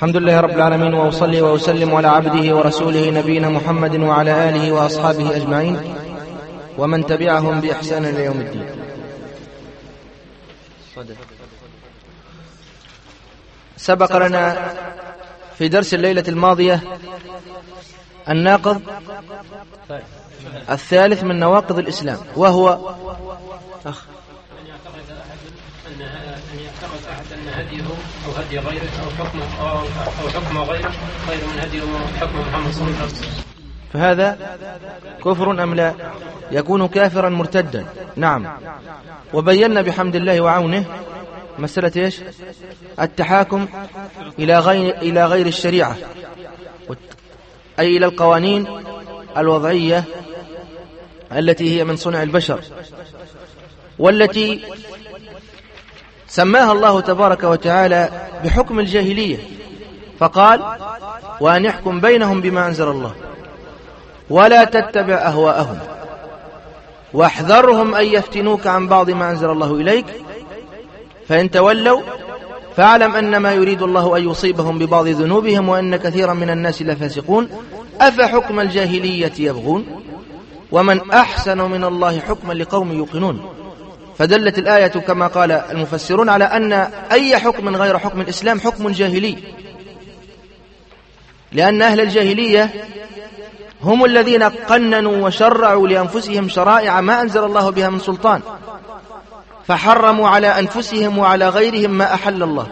الحمد لله رب العالمين، وأصلي وأسلم على عبده ورسوله نبينا محمد وعلى آله وأصحابه أجمعين ومن تبعهم بإحسان إلى يوم الدين. سبق لنا في درس الليلة الماضية الناقض الثالث من نواقض الإسلام، وهو أن يعتقد أحد أن هديه أو هدي غيره أو حكم غيره خير من هديه وحكم محمد صلى الله عليه وسلم، فهذا كفر أم لا؟ يكون كافرا مرتدا. نعم. وبينا بحمد الله وعونه مسألة إيش؟ التحاكم إلى غير الشريعة، أي إلى القوانين الوضعية التي هي من صنع البشر، والتي سماها الله تبارك وتعالى بحكم الجاهلية، فقال: وأن يحكم بينهم بما أنزل الله ولا تتبع أهواءهم واحذرهم أن يفتنوك عن بعض ما أنزل الله إليك فإن تولوا فاعلم أنما يريد الله أن يصيبهم ببعض ذنوبهم وأن كثيرا من الناس لفاسقون أفحكم الجاهلية يبغون ومن أحسن من الله حكما لقوم يوقنون. فدلت الآية كما قال المفسرون على أن أي حكم غير حكم الإسلام حكم جاهلي، لأن أهل الجاهلية هم الذين قننوا وشرعوا لأنفسهم شرائع ما أنزل الله بها من سلطان، فحرموا على أنفسهم وعلى غيرهم ما أحل الله،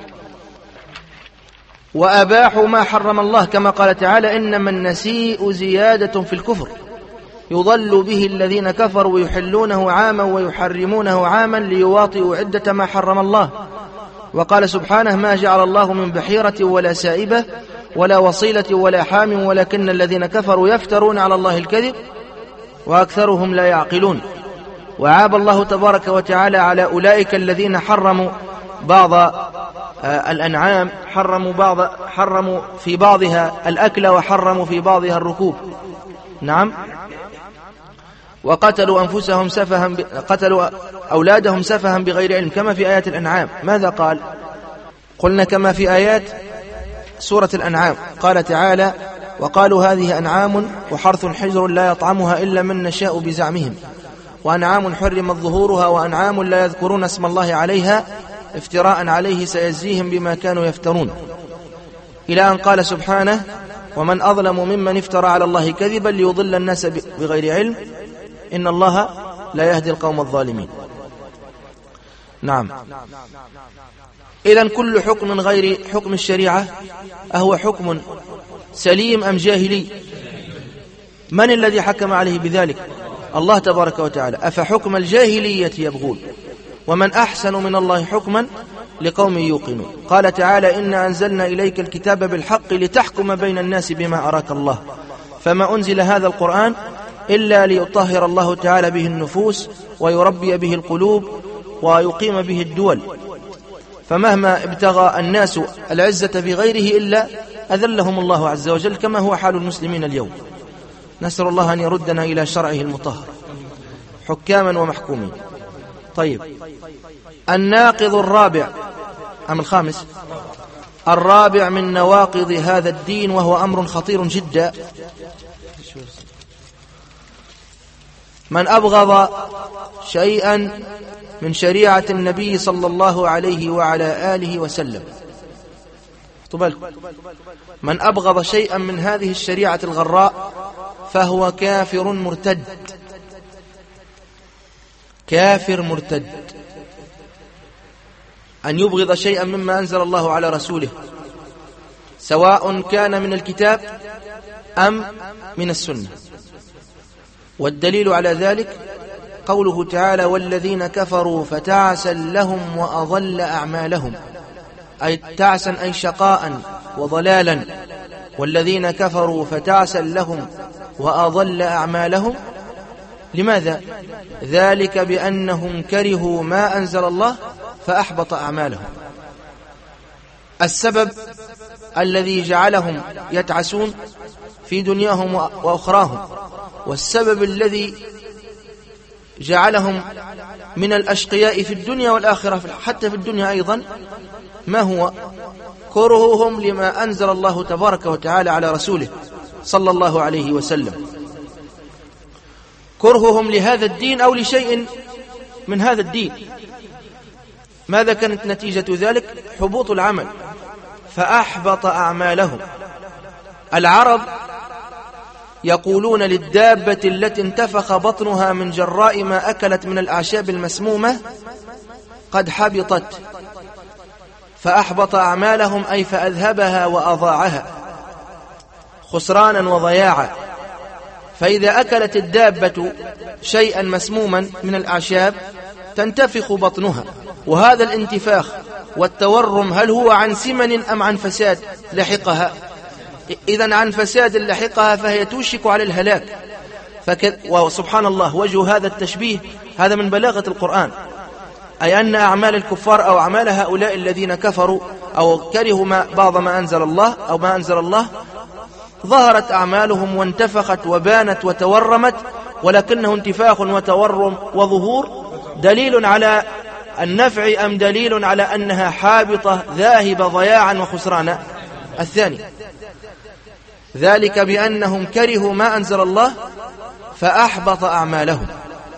وأباحوا ما حرم الله، كما قال تعالى: إنما النسيء زيادة في الكفر يضل به الذين كفروا ويحلونه عاما ويحرمونه عاما ليواطئوا عدة ما حرم الله. وقال سبحانه: ما جعل الله من بحيرة ولا سائبة ولا وصيلة ولا حام ولكن الذين كفروا يفترون على الله الكذب وأكثرهم لا يعقلون. وعاب الله تبارك وتعالى على أولئك الذين حرموا بعض الأنعام، حرموا في بعضها الأكل وحرموا في بعضها الركوب. نعم. وقتلوا قتلوا أولادهم سفها بغير علم، كما في آيات الأنعام. ماذا قال؟ قلنا كما في آيات سورة الأنعام، قال تعالى: وقالوا هذه أنعام وحرث حجر لا يطعمها إلا من نشاء بزعمهم وأنعام حرمت ظهورها وأنعام لا يذكرون اسم الله عليها افتراء عليه سيجزيهم بما كانوا يفترون، إلى أن قال سبحانه: ومن أظلم ممن افترى على الله كذبا ليضل الناس بغير علم إن الله لا يهدي القوم الظالمين. نعم. إذن كل حكم غير حكم الشريعة أهو حكم سليم أم جاهلي؟ من الذي حكم عليه بذلك؟ الله تبارك وتعالى: أفحكم الجاهلية يبغون ومن أحسن من الله حكما لقوم يوقنون. قال تعالى: إنا أنزلنا إليك الكتاب بالحق لتحكم بين الناس بما أراك الله فما أنزل هذا القرآن إلا ليطهر الله تعالى به النفوس ويربي به القلوب ويقيم به الدول، فمهما ابتغى الناس العزة بغيره إلا أذلهم الله عز وجل، كما هو حال المسلمين اليوم. نسأل الله أن يردنا إلى شرعه المطهر حكاما ومحكومين. طيب، الناقض الرابع أم الخامس؟ الرابع من نواقض هذا الدين، وهو أمر خطير جدا: من أبغض شيئا من شريعة النبي صلى الله عليه وعلى آله وسلم. من أبغض شيئا من هذه الشريعة الغراء فهو كافر مرتد. كافر مرتد. أن يبغض شيئا مما أنزل الله على رسوله، سواء كان من الكتاب أم من السنة. والدليل على ذلك قوله تعالى: والذين كفروا فتعسا لهم وأضل أعمالهم، أي تعسا أي شقاء وضلالا. والذين كفروا فتعسا لهم وأضل أعمالهم. لماذا؟ ذلك بأنهم كرهوا ما أنزل الله فأحبط أعمالهم. السبب الذي جعلهم يتعسون في دنياهم وأخراهم، والسبب الذي جعلهم من الأشقياء في الدنيا والآخرة حتى في الدنيا أيضا، ما هو؟ كرههم لما أنزل الله تبارك وتعالى على رسوله صلى الله عليه وسلم، كرههم لهذا الدين أو لشيء من هذا الدين. ماذا كانت نتيجة ذلك؟ حبوط العمل، فأحبط أعمالهم. العرب يقولون للدابة التي انتفخ بطنها من جراء ما أكلت من الأعشاب المسمومة قد حبطت، فأحبط أعمالهم أي فأذهبها وأضاعها خسرانا وضياعا. فإذا أكلت الدابة شيئا مسموما من الأعشاب تنتفخ بطنها، وهذا الانتفاخ والتورم هل هو عن سمن أم عن فساد لحقها؟ إذن عن فساد لحقها، فهي توشك على الهلاك. وسبحان الله، وجه هذا التشبيه هذا من بلاغة القرآن، أي أن أعمال الكفار أو أعمال هؤلاء الذين كفروا أو كرهوا بعض ما أنزل الله أو ما أنزل الله ظهرت أعمالهم وانتفخت وبانت وتورمت، ولكنه انتفاخ وتورم وظهور دليل على النفع أم دليل على أنها حابطة ذاهبة ضياعا وخسرانا؟ الثاني، ذلك بأنهم كرهوا ما أنزل الله فأحبط أعمالهم.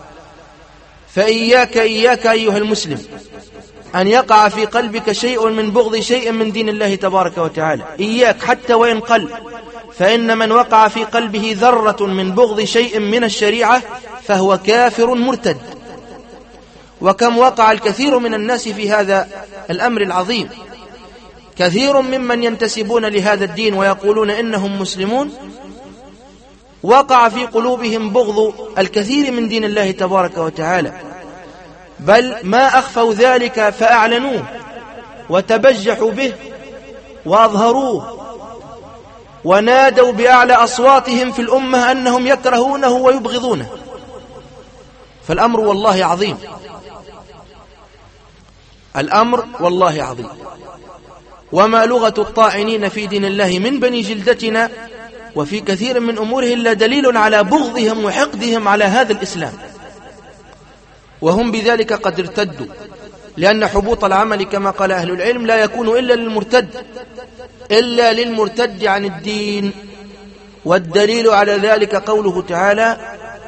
فإياك أيها المسلم أن يقع في قلبك شيء من بغض شيء من دين الله تبارك وتعالى، إياك حتى وإن قل، فإن من وقع في قلبه ذرة من بغض شيء من الشريعة فهو كافر مرتد. وكم وقع الكثير من الناس في هذا الأمر العظيم، كثير ممن ينتسبون لهذا الدين ويقولون إنهم مسلمون وقع في قلوبهم بغض الكثير من دين الله تبارك وتعالى، بل ما أخفوا ذلك فأعلنوه وتبجحوا به وأظهروه ونادوا بأعلى أصواتهم في الأمة أنهم يكرهونه ويبغضونه. فالأمر والله عظيم، الأمر والله عظيم. وما لغة الطاعنين في دين الله من بني جلدتنا وفي كثير من أموره إلا دليل على بغضهم وحقدهم على هذا الإسلام، وهم بذلك قد ارتدوا، لأن حبوط العمل كما قال أهل العلم لا يكون إلا للمرتد عن الدين. والدليل على ذلك قوله تعالى: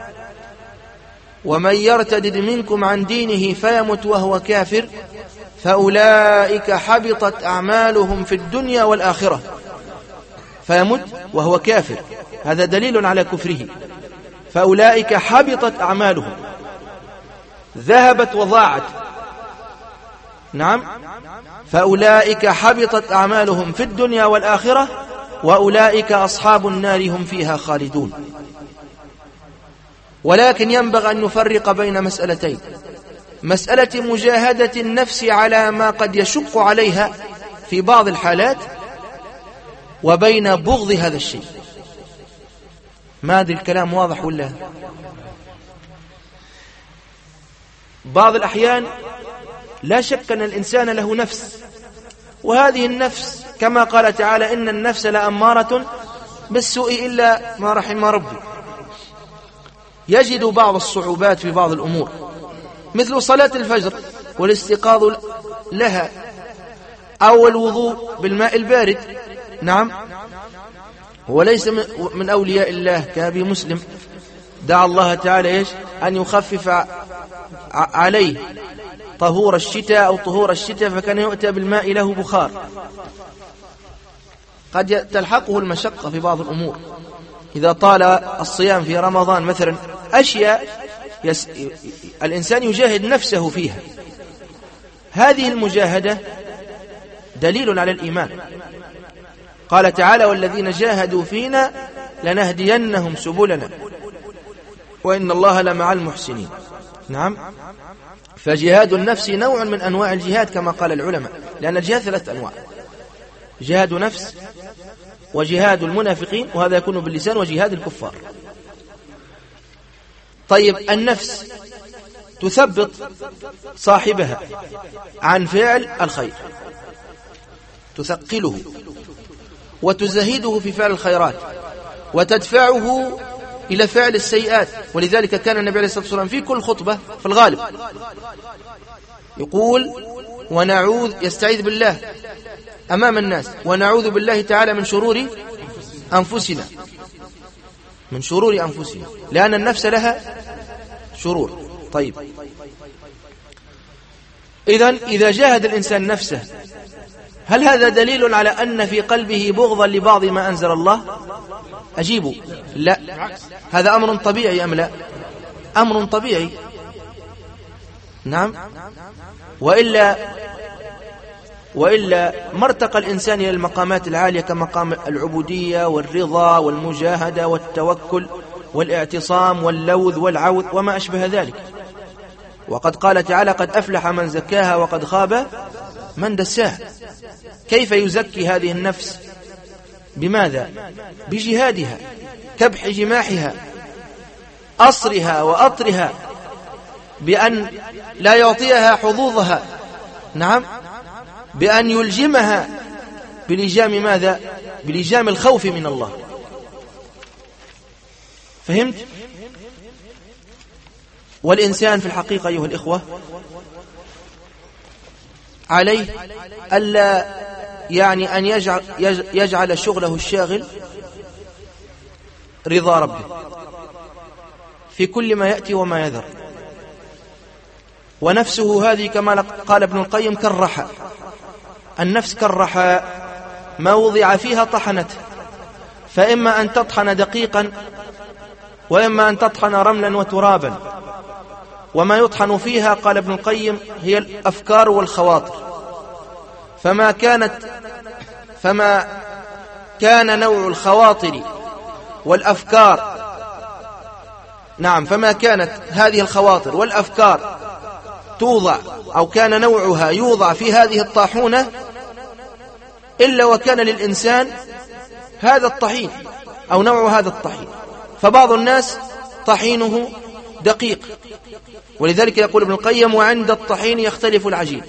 ومن يرتد منكم عن دينه فيمت وهو كافر فأولئك حبطت أعمالهم في الدنيا والآخرة. فيمت وهو كافر، هذا دليل على كفره. فأولئك حبطت أعمالهم، ذهبت وضاعت. نعم، فأولئك حبطت أعمالهم في الدنيا والآخرة وأولئك أصحاب النار هم فيها خالدون. ولكن ينبغي أن نفرق بين مسألتين: مسألة مجاهدة النفس على ما قد يشق عليها في بعض الحالات، وبين بغض هذا الشيء. ما أدري الكلام واضح ولا؟ بعض الأحيان لا شك أن الإنسان له نفس، وهذه النفس كما قال تعالى: إن النفس لأمارة بالسوء إلا ما رحم ربي. يجد بعض الصعوبات في بعض الأمور، مثل صلاة الفجر والاستيقاظ لها، أو الوضوء بالماء البارد. نعم، وليس من أولياء الله كأبي مسلم دعا الله تعالى أن يخفف عليه طهور الشتاء أو طهور الشتاء، فكان يؤتى بالماء له بخار. قد تلحقه المشقة في بعض الأمور، إذا طال الصيام في رمضان مثلا، أشياء الإنسان يجاهد نفسه فيها. هذه المجاهدة دليل على الإيمان. قال تعالى: والذين جاهدوا فينا لنهدينهم سبلنا وإن الله لمع المحسنين. نعم، فجهاد النفس نوع من أنواع الجهاد كما قال العلماء، لأن الجهاد 3 أنواع: جهاد نفس، وجهاد المنافقين، وهذا يكون باللسان، وجهاد الكفار. طيب، النفس تثبط صاحبها عن فعل الخير، تثقله وتزهده في فعل الخيرات، وتدفعه إلى فعل السيئات. ولذلك كان النبي عليه الصلاة والسلام في كل خطبة في الغالب يقول: ونعوذ، يستعيذ بالله أمام الناس، ونعوذ بالله تعالى من شرور أنفسنا، من شرور أنفسنا، لأن النفس لها شرور. طيب، إذا جاهد الإنسان نفسه، هل هذا دليل على أن في قلبه بغضا لبعض ما أنزل الله؟ أجيبوا لا، هذا أمر طبيعي أم لا؟ أمر طبيعي، نعم. وإلا ما ارتقى الإنسان إلى المقامات العالية كمقام العبودية والرضا والمجاهدة والتوكل والاعتصام واللوذ والعوذ وما أشبه ذلك. وقد قال تعالى: قد أفلح من زكاها وقد خاب من دساها. كيف يزكي هذه النفس؟ بماذا؟ بجهادها، كبح جماحها، أصرها وأطرها، بأن لا يعطيها حظوظها، نعم، بأن يلجمها بلجام ماذا؟ بلجام الخوف من الله. فهمت؟ والإنسان في الحقيقة أيها الإخوة عليه ألا أن يجعل شغله الشاغل رضا ربه في كل ما يأتي وما يذر. ونفسه هذه كما قال ابن القيم كالرحى، النفس كالرحى، ما وضع فيها طحنته، فإما أن تطحن دقيقا وإما أن تطحن رملا وترابا. وما يطحن فيها قال ابن القيم هي الأفكار والخواطر، فما كان نوع الخواطر والأفكار، نعم، فما كانت هذه الخواطر والأفكار توضع أو كان نوعها يوضع في هذه الطاحونة إلا وكان للإنسان هذا الطحين أو نوع هذا الطحين. فبعض الناس طحينه دقيق، ولذلك يقول ابن القيم: وعند الطحين يختلف العجين.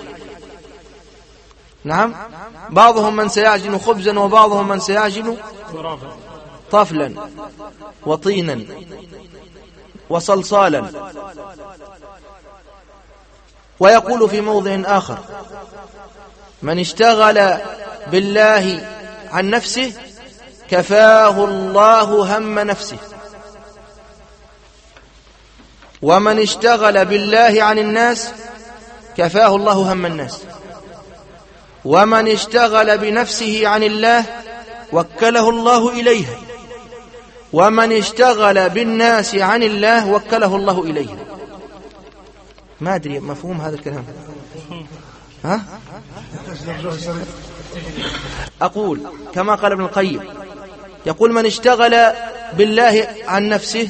نعم، بعضهم من سيعجن خبزا وبعضهم من سيعجن طفلا وطينا وصلصالا. ويقول في موضع آخر: من اشتغل بالله عن نفسه كفاه الله هم نفسه، ومن اشتغل بالله عن الناس كفاه الله هم الناس، ومن اشتغل بنفسه عن الله وكله الله إليها، ومن اشتغل بالناس عن الله وكله الله إليها. ما أدري مفهوم هذا الكلام؟ ها؟ أقول كما قال ابن القيم، يقول: من اشتغل بالله عن نفسه،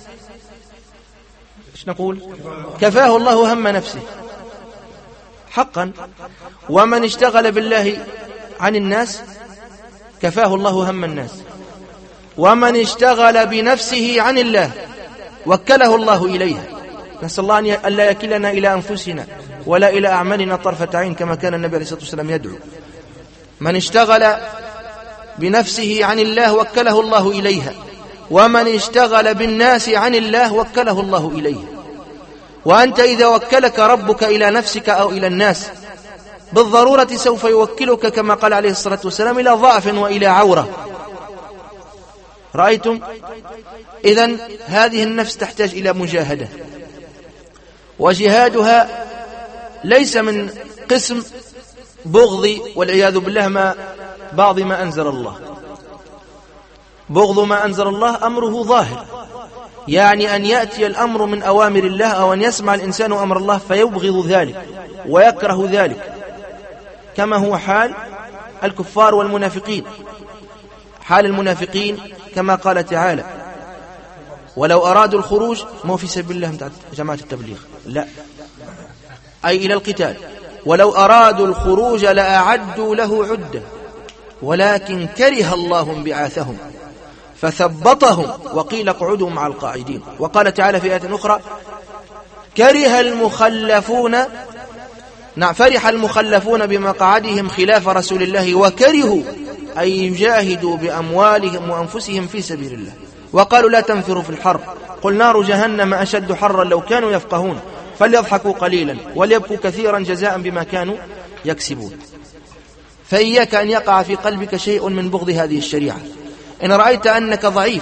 ايش نقول؟ كفاه الله هم نفسه حقا. ومن اشتغل بالله عن الناس كفاه الله هم الناس، ومن اشتغل بنفسه عن الله وكله الله إليها. نسأل الله أن لا يكلنا إلى أنفسنا ولا إلى أعمالنا طرفة عين، كما كان النبي عليه الصلاة والسلام يدعو. من اشتغل بنفسه عن الله وكله الله إليها، ومن اشتغل بالناس عن الله وكله الله إليها. وأنت إذا وكلك ربك إلى نفسك أو إلى الناس بالضرورة سوف يوكلك كما قال عليه الصلاة والسلام إلى ضعف وإلى عورة. رأيتم؟ إذن هذه النفس تحتاج إلى مجاهدة، وجهادها ليس من قسم بغض والعياذ بالله بعض ما أنزل الله. بغض ما أنزل الله أمره ظاهر، يعني أن يأتي الأمر من أوامر الله أو أن يسمع الإنسان أمر الله فيبغض ذلك ويكره ذلك، كما هو حال الكفار والمنافقين. حال المنافقين كما قال تعالى: ولو أرادوا الخروج، ما في سبيل الله مع جماعة التبليغ، لا، أي إلى القتال، ولو أرادوا الخروج لأعدوا له عدة ولكن كره الله انبعاثهم فثبطهم وقيل اقعدوا مع القاعدين. وقال تعالى في آية أخرى: فرح المخلفون بمقعدهم خلاف رسول الله وكرهوا أن يجاهدوا بأموالهم وأنفسهم في سبيل الله وقالوا لا تنفروا في الحرب قل نار جهنم أشد حرا لو كانوا يفقهون فليضحكوا قليلا وليبكوا كثيرا جزاء بما كانوا يكسبون. فإياك أن يقع في قلبك شيء من بغض هذه الشريعة. إن رأيت أنك ضعيف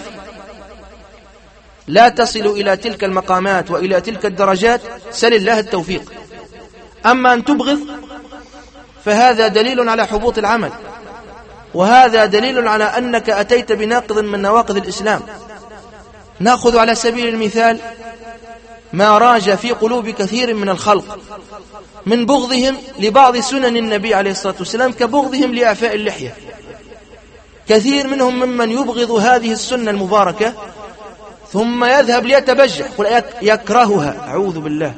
لا تصل إلى تلك المقامات وإلى تلك الدرجات، سل الله التوفيق. أما أن تبغض فهذا دليل على حبوط العمل، وهذا دليل على أنك أتيت بناقض من نواقض الإسلام. نأخذ على سبيل المثال ما راج في قلوب كثير من الخلق من بغضهم لبعض سنن النبي عليه الصلاة والسلام، كبغضهم لإعفاء اللحية. كثير منهم ممن يبغض هذه السنة المباركة ثم يذهب ليتبجح، يكرهها، أعوذ بالله،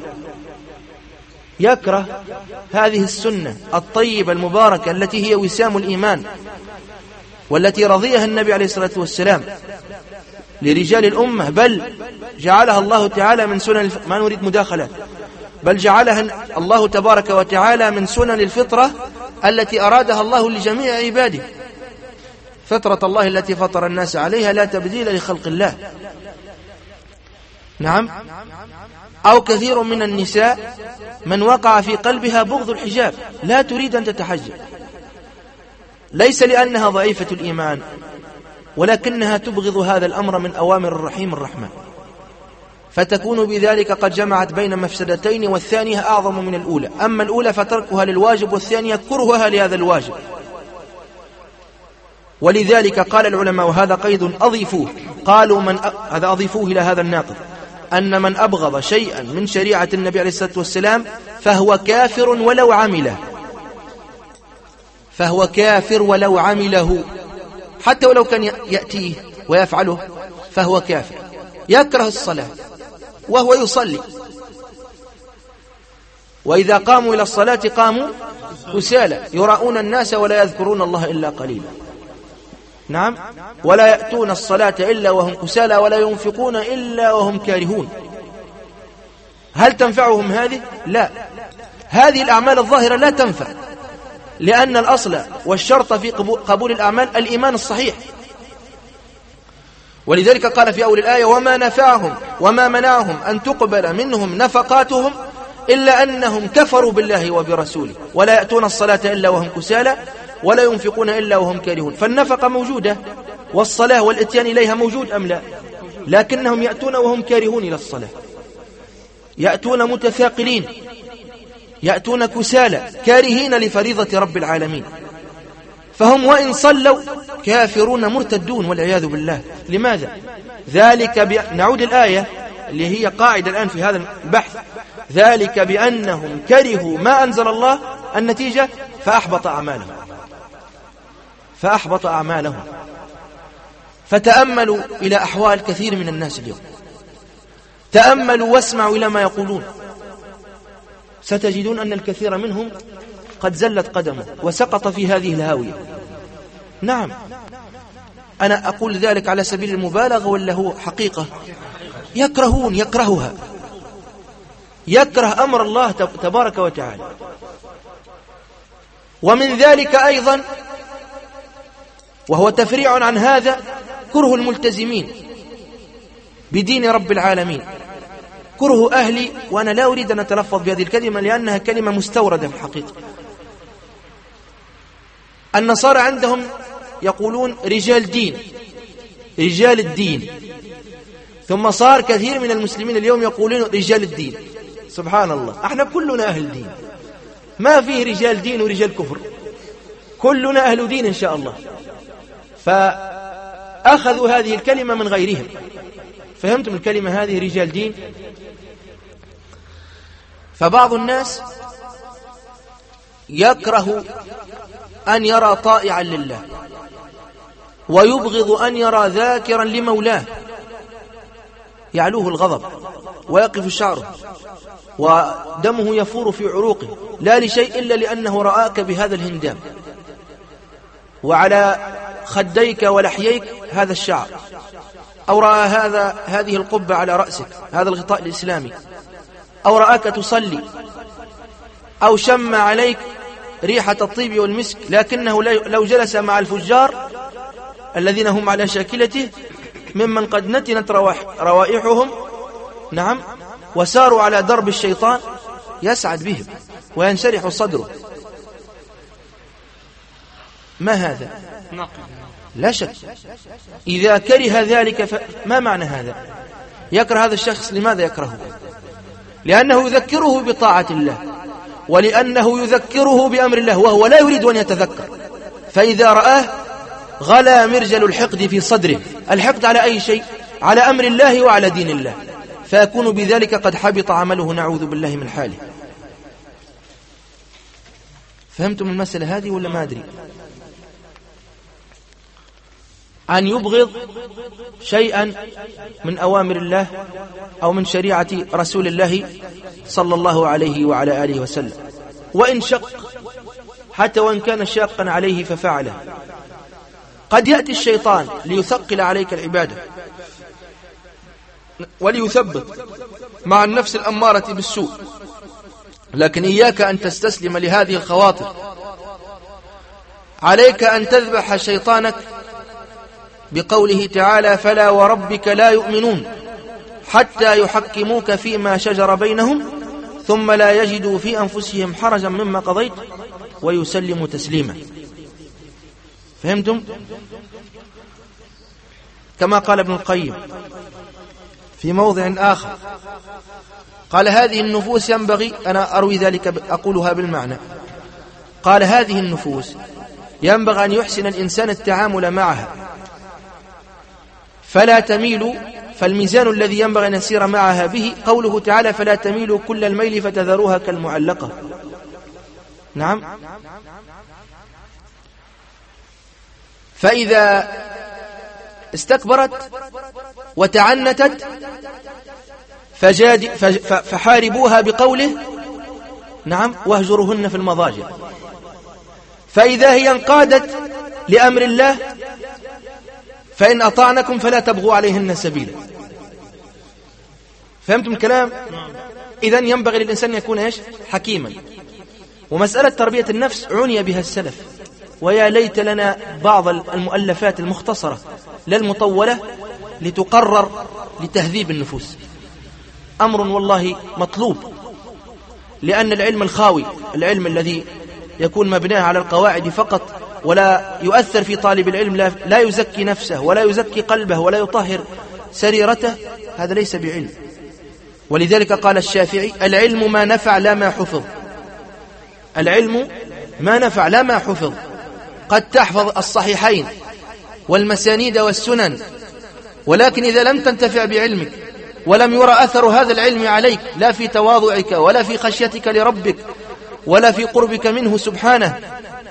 يكره هذه السنة الطيبة المباركة التي هي وسام الإيمان، والتي رضيها النبي عليه الصلاة والسلام لرجال الأمة، بل جعلها الله تعالى من سنن ما نريد مداخلات، بل جعلها الله تبارك وتعالى من سنن الفطرة التي أرادها الله لجميع عباده. فطرة الله التي فطر الناس عليها لا تبديل لخلق الله. نعم. أو كثير من النساء من وقع في قلبها بغض الحجاب، لا تريد أن تتحجب، ليس لأنها ضعيفة الإيمان، ولكنها تبغض هذا الأمر من أوامر الرحيم الرحمن، فتكون بذلك قد جمعت بين مفسدتين، والثانية أعظم من الأولى. أما الأولى فتركها للواجب، والثانية كرهها لهذا الواجب. ولذلك قال العلماء، وهذا قيد أضيفوه، قالوا هذا أضيفوه إلى هذا الناقض، أن من أبغض شيئا من شريعة النبي عليه الصلاة والسلام فهو كافر ولو عمله، فهو كافر ولو عمله، حتى ولو كان يأتيه ويفعله فهو كافر. يكره الصلاة وهو يصلي، وإذا قاموا إلى الصلاة قاموا كسالى يراؤون الناس ولا يذكرون الله إلا قليلا. نعم. ولا يأتون الصلاة إلا وهم كسالى ولا ينفقون إلا وهم كارهون. هل تنفعهم هذه؟ لا. هذه الأعمال الظاهرة لا تنفع، لأن الأصل والشرط في قبول الأعمال الإيمان الصحيح. ولذلك قال في أول الآية: وما نفعهم وما منعهم أن تقبل منهم نفقاتهم إلا أنهم كفروا بالله وبرسوله ولا يأتون الصلاة إلا وهم كسالى ولا ينفقون إلا وهم كارهون. فالنفقة موجودة، والصلاة والإتيان إليها موجود أم لا؟ لكنهم يأتون وهم كارهون إلى الصلاة، يأتون متثاقلين، يأتون كسالى كارهين لفريضة رب العالمين. فهم وإن صلوا كافرون مرتدون والعياذ بالله. لماذا؟ ذلك نعود الآية اللي هي قاعدة الآن في هذا البحث: ذلك بأنهم كرهوا ما أنزل الله، النتيجة فأحبط أعمالهم. فتأملوا إلى أحوال كثير من الناس اليوم، تأملوا واسمعوا إلى ما يقولون، ستجدون أن الكثير منهم قد زلت قدمه وسقط في هذه الهاوية. نعم، أنا أقول ذلك على سبيل المبالغة ولا هو حقيقة؟ يكرهها، يكره أمر الله تبارك وتعالى. ومن ذلك أيضا، وهو تفريع عن هذا، كره الملتزمين بدين رب العالمين، كره أهلي. وأنا لا أريد أن أتلفظ بهذه الكلمة لأنها كلمة مستوردة في الحقيقة. النصارى عندهم يقولون رجال الدين، ثم صار كثير من المسلمين اليوم يقولون رجال الدين. سبحان الله، احنا كلنا أهل دين، ما فيه رجال دين ورجال كفر، كلنا أهل دين إن شاء الله. فأخذوا هذه الكلمة من غيرهم. فهمتم الكلمة هذه رجال دين؟ فبعض الناس يكره أن يرى طائعا لله، ويبغض أن يرى ذاكرا لمولاه، يعلوه الغضب ويقف شعره ودمه يفور في عروقه، لا لشيء إلا لأنه رآك بهذا الهندام، وعلى خديك ولحييك هذا الشعر، أو رأى هذه القبة على رأسك، هذا الغطاء الإسلامي، أو رآك تصلي، أو شم عليك ريحة الطيب والمسك، لكنه لو جلس مع الفجار الذين هم على شاكلته ممن قد نتنت روائحهم، نعم، وساروا على درب الشيطان، يسعد بهم وينشرح صدره. ما هذا؟ لا شك. إذا كره ذلك ما معنى هذا؟ يكره هذا الشخص، لماذا يكرهه؟ لأنه يذكره بطاعة الله، ولأنه يذكره بأمر الله وهو لا يريد أن يتذكر، فإذا رآه غلا مرجل الحقد في صدره. الحقد على أي شيء؟ على أمر الله وعلى دين الله، فيكون بذلك قد حبط عمله، نعوذ بالله من حاله. فهمتم المسألة هذه ولا ما أدري؟ أن يبغض شيئا من أوامر الله أو من شريعة رسول الله صلى الله عليه وعلى آله وسلم، وإن شق، حتى وإن كان شاقا عليه ففعله. قد يأتي الشيطان ليثقل عليك العبادة وليثبت مع النفس الأمارة بالسوء، لكن إياك أن تستسلم لهذه الخواطر. عليك أن تذبح شيطانك بقوله تعالى: فلا وربك لا يؤمنون حتى يحكموك فيما شجر بينهم ثم لا يجدوا في أنفسهم حرجا مما قضيت ويسلموا تسليما. فهمتم؟ كما قال ابن القيم في موضع آخر، قال: هذه النفوس ينبغي، أنا أروي ذلك أقولها بالمعنى، قال: هذه النفوس ينبغي أن يحسن الإنسان التعامل معها فلا تميل، فالميزان الذي ينبغي أن يسير معها به قوله تعالى: فلا تميلوا كل الميل فتذروها كالمعلقة. نعم. فإذا استكبرت وتعنتت فحاربوها بقوله: نعم، واهجرهن في المضاجع. فإذا هي انقادت لأمر الله فإن أطعنكم فلا تبغوا عليهن سبيلا. فهمتم الكلام؟ إذن ينبغي للإنسان يكون إيش؟ حكيما. ومسألة تربية النفس عني بها السلف، ويا ليت لنا بعض المؤلفات المختصرة لا المطولة لتقرر لتهذيب النفوس. أمر والله مطلوب، لأن العلم الخاوي، العلم الذي يكون مبناه على القواعد فقط ولا يؤثر في طالب العلم، لا يزكي نفسه ولا يزكي قلبه ولا يطهر سريرته، هذا ليس بعلم. ولذلك قال الشافعي: العلم ما نفع لا ما حفظ. العلم ما نفع لا ما حفظ. قد تحفظ الصحيحين والمسانيد والسنن، ولكن إذا لم تنتفع بعلمك ولم يرى أثر هذا العلم عليك، لا في تواضعك ولا في خشيتك لربك ولا في قربك منه سبحانه،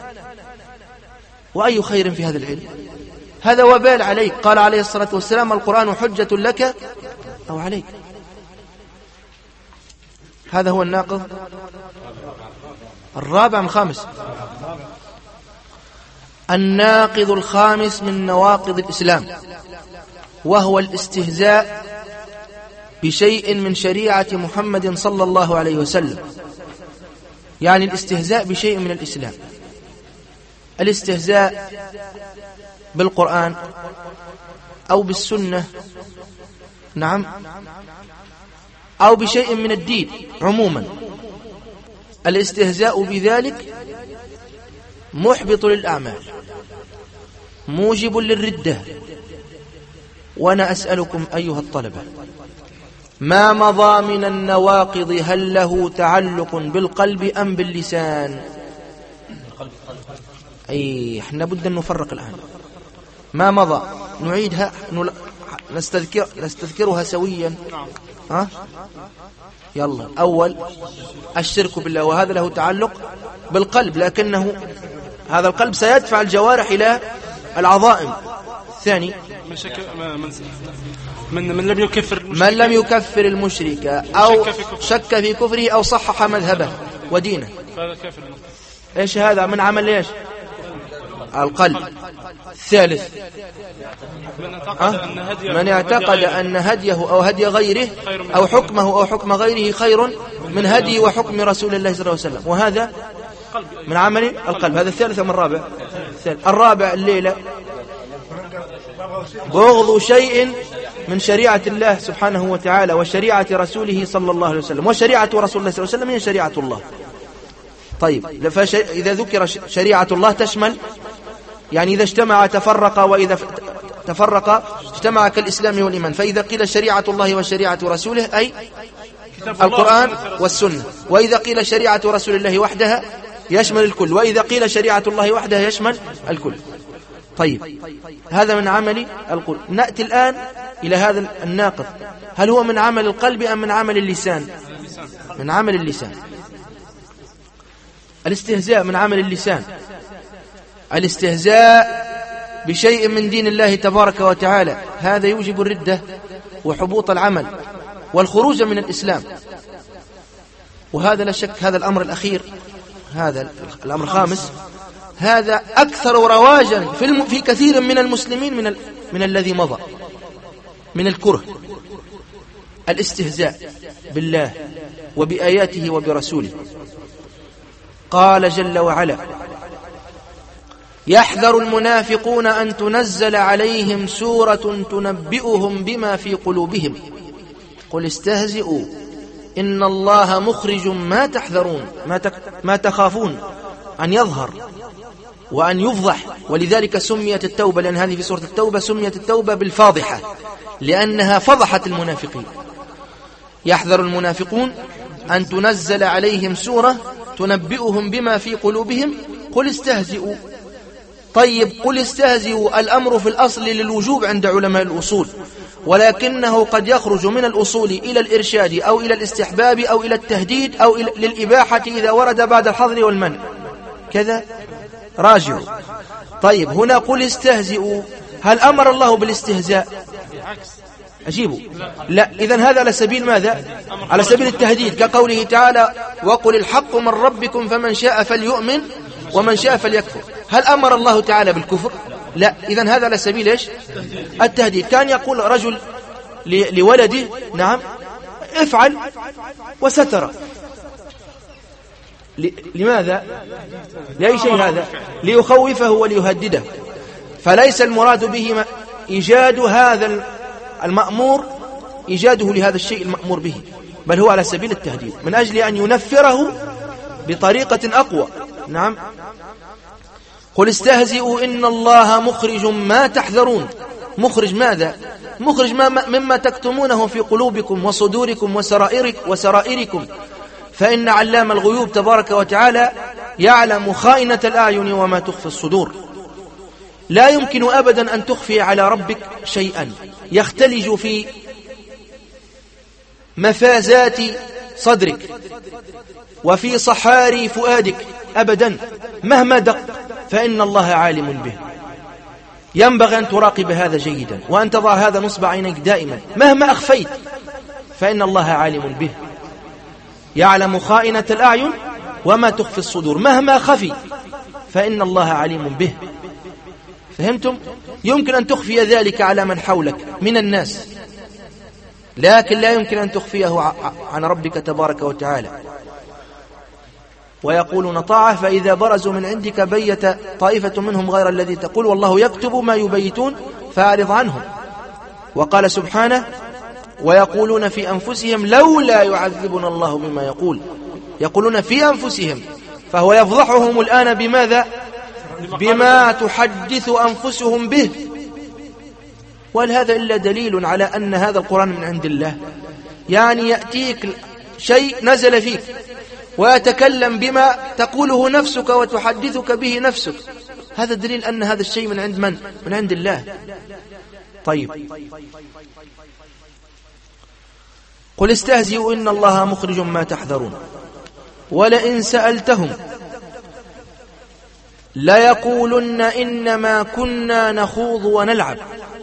وأي خير في هذا العلم؟ هذا وبال عليك. قال عليه الصلاة والسلام: القرآن حجة لك أو عليك. هذا هو الناقض الرابع من الخامس. الناقض الخامس من نواقض الإسلام، وهو الاستهزاء بشيء من شريعة محمد صلى الله عليه وسلم، يعني الاستهزاء بشيء من الإسلام. الاستهزاء بالقرآن أو بالسنة، نعم، أو بشيء من الدين عموما. الاستهزاء بذلك محبط للأعمال، موجب للردة. وأنا أسألكم أيها الطلبة، ما مضى من النواقض هل له تعلق بالقلب أم باللسان؟ أي احنا بد أن نفرق الآن. ما مضى نعيدها، نستذكرها سويا. يلا. أول الشرك بالله، وهذا له تعلق بالقلب، لكنه هذا القلب سيدفع الجوارح إلى العظائم. الثاني من لم يكفر المشرك أو شك في كفره أو صحح مذهبه ودينه، إيش هذا؟ من عمل إيش؟ القلب. الثالث من اعتقد أن هديه أو هدي غيره أو حكمه أو حكم غيره خير من هدي وحكم رسول الله صلى الله عليه وسلم، وهذا من عمل القلب. هذا الثالث من الرابع. الرابع الليلة بغض شيء من شريعة الله سبحانه وتعالى وشريعة رسوله صلى الله عليه وسلم. وشريعة رسول الله صلى الله عليه وسلم هي شريعة الله. طيب، إذا ذكر شريعة الله تشمل يعني إذا اجتمع تفرق، وإذا تفرق اجتمع كالإسلام والإيمان. فإذا قيل شريعة الله وشريعة رسوله أي القرآن والسنة، وإذا قيل شريعة رسول الله وحدها يشمل الكل، وإذا قيل شريعة الله وحدها يشمل الكل. طيب، هذا من عمل القلب. نأتي الآن إلى هذا الناقض، هل هو من عمل القلب أم من عمل اللسان؟ من عمل اللسان. الاستهزاء من عمل اللسان، الاستهزاء بشيء من دين الله تبارك وتعالى، هذا يوجب الردة وحبوط العمل والخروج من الإسلام. وهذا لا شك هذا الأمر الأخير، هذا الأمر الخامس، هذا أكثر رواجا في كثير من المسلمين من الذي مضى من الكره. الاستهزاء بالله وبآياته وبرسوله. قال جل وعلا: يحذر المنافقون أن تنزل عليهم سورة تنبئهم بما في قلوبهم قل استهزئوا إن الله مخرج ما تحذرون، ما تخافون أن يظهر وأن يفضح. ولذلك سميت التوبة، لأن هذه في سورة التوبة سميت التوبة بالفاضحة، لأنها فضحت المنافقين. يحذر المنافقون أن تنزل عليهم سورة تنبئهم بما في قلوبهم قل استهزئوا. طيب، قل استهزئوا الأمر في الأصل للوجوب عند علماء الأصول، ولكنه قد يخرج من الأصول إلى الإرشاد أو إلى الاستحباب أو إلى التهديد أو للإباحة إذا ورد بعد الحظر والمنع، كذا راجعوا. طيب، هنا قل استهزئوا، هل أمر الله بالاستهزاء؟ أجيبوا لا. إذن هذا على سبيل ماذا؟ على سبيل التهديد، كقوله تعالى: وقل الحق من ربكم فمن شاء فليؤمن ومن شاء فليكفر. هل أمر الله تعالى بالكفر؟ لا. إذن هذا على سبيل إيش؟ التهديد. كان يقول رجل لولده: نعم افعل، وسترى. لماذا؟ لأي شيء هذا؟ ليخوفه وليهدده. فليس المراد به إيجاد هذا المأمور، إيجاده لهذا الشيء المأمور به، بل هو على سبيل التهديد من أجل أن ينفره بطريقة أقوى. نعم. قل استهزئوا إن الله مخرج ما تحذرون. مخرج ماذا؟ مخرج مما تكتمونه في قلوبكم وصدوركم وسرائركم. فإن علام الغيوب تبارك وتعالى يعلم خائنة الأعين وما تخفي الصدور. لا يمكن أبدا أن تخفي على ربك شيئا يختلج في مفازات صدرك وفي صحاري فؤادك أبدا، مهما دق فإن الله عالم به. ينبغي أن تراقب هذا جيدا، وأن تضع هذا نصب عينيك دائما. مهما أخفيت فإن الله عالم به، يعلم خائنة الأعين وما تخفي الصدور. مهما خفي فإن الله عليم به. فهمتم؟ يمكن أن تخفي ذلك على من حولك من الناس، لكن لا يمكن أن تخفيه عن ربك تبارك وتعالى. ويقولون طاعة فإذا برزوا من عندك بيت طائفة منهم غير الذي تقول والله يكتب ما يبيتون فأعرض عنهم. وقال سبحانه: ويقولون في أنفسهم لولا يعذبنا الله بما يقول. يقولون في أنفسهم، فهو يفضحهم الآن بماذا؟ بما تحدث أنفسهم به. وهل هذا إلا دليل على أن هذا القرآن من عند الله؟ يعني يأتيك شيء نزل فيك ويتكلم بما تقوله نفسك وتحدثك به نفسك، هذا دليل أن هذا الشيء من عند من؟ من عند الله. طيب، قل استهزئوا إن الله مخرج ما تحذرون ولئن سألتهم ليقولن إنما كنا نخوض ونلعب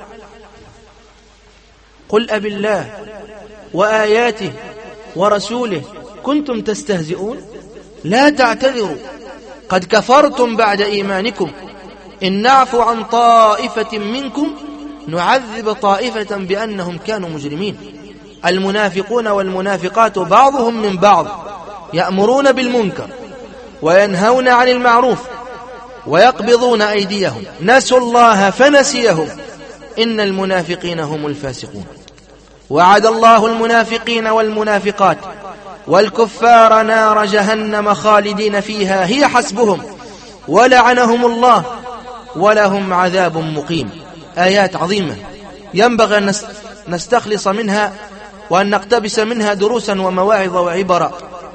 قل أب الله وآياته ورسوله كنتم تستهزئون لا تعتذروا قد كفرتم بعد إيمانكم إن نعفو عن طائفة منكم نعذب طائفة بأنهم كانوا مجرمين. المنافقون والمنافقات بعضهم من بعض يأمرون بالمنكر وينهون عن المعروف ويقبضون أيديهم نسوا الله فنسيهم إن المنافقين هم الفاسقون. وعد الله المنافقين والمنافقات والكفار نار جهنم خالدين فيها هي حسبهم ولعنهم الله ولهم عذاب مقيم. آيات عظيمة ينبغي أن نستخلص منها وأن نقتبس منها دروسا ومواعظ وعبرا.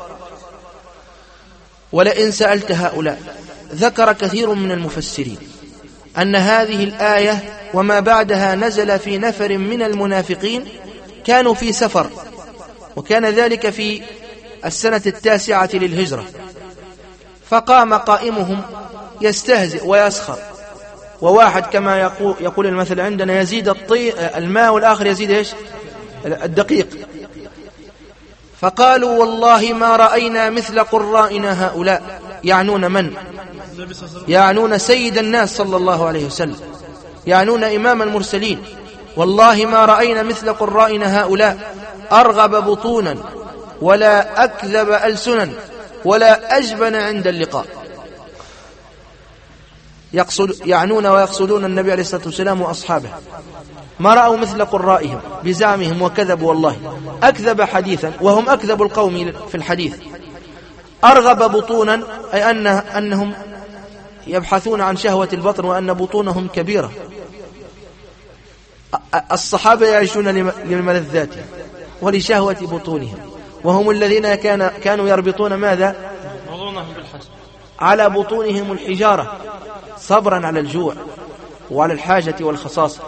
ولئن سألت هؤلاء، ذكر كثير من المفسرين أن هذه الآية وما بعدها نزل في نفر من المنافقين كانوا في سفر، وكان ذلك في السنة 9 للهجرة، فقام قائمهم يستهزئ ويسخر، وواحد كما يقول المثل عندنا يزيد الماء والآخر يزيد إيش؟ الدقيق. فقالوا والله ما رأينا مثل قرائنا هؤلاء، يعنون من؟ يعنون سيد الناس صلى الله عليه وسلم، يعنون إمام المرسلين. والله ما رأينا مثل قرائنا هؤلاء أرغب بطونا ولا أكذب ألسنا ولا أجبن عند اللقاء. يعنون ويقصدون النبي عليه الصلاة والسلام وأصحابه. ما رأوا مثل قرائهم بزعمهم وكذبوا، والله أكذب حديثا وهم أكذب القوم في الحديث. أرغب بطونا أي أنهم يبحثون عن شهوة البطن وأن بطونهم كبيرة. الصحابة يعيشون لملذاتهم ولشهوة بطونهم، وهم الذين كانوا يربطون ماذا؟ على بطونهم الحجارة صبرا على الجوع وعلى الحاجة والخصاصة.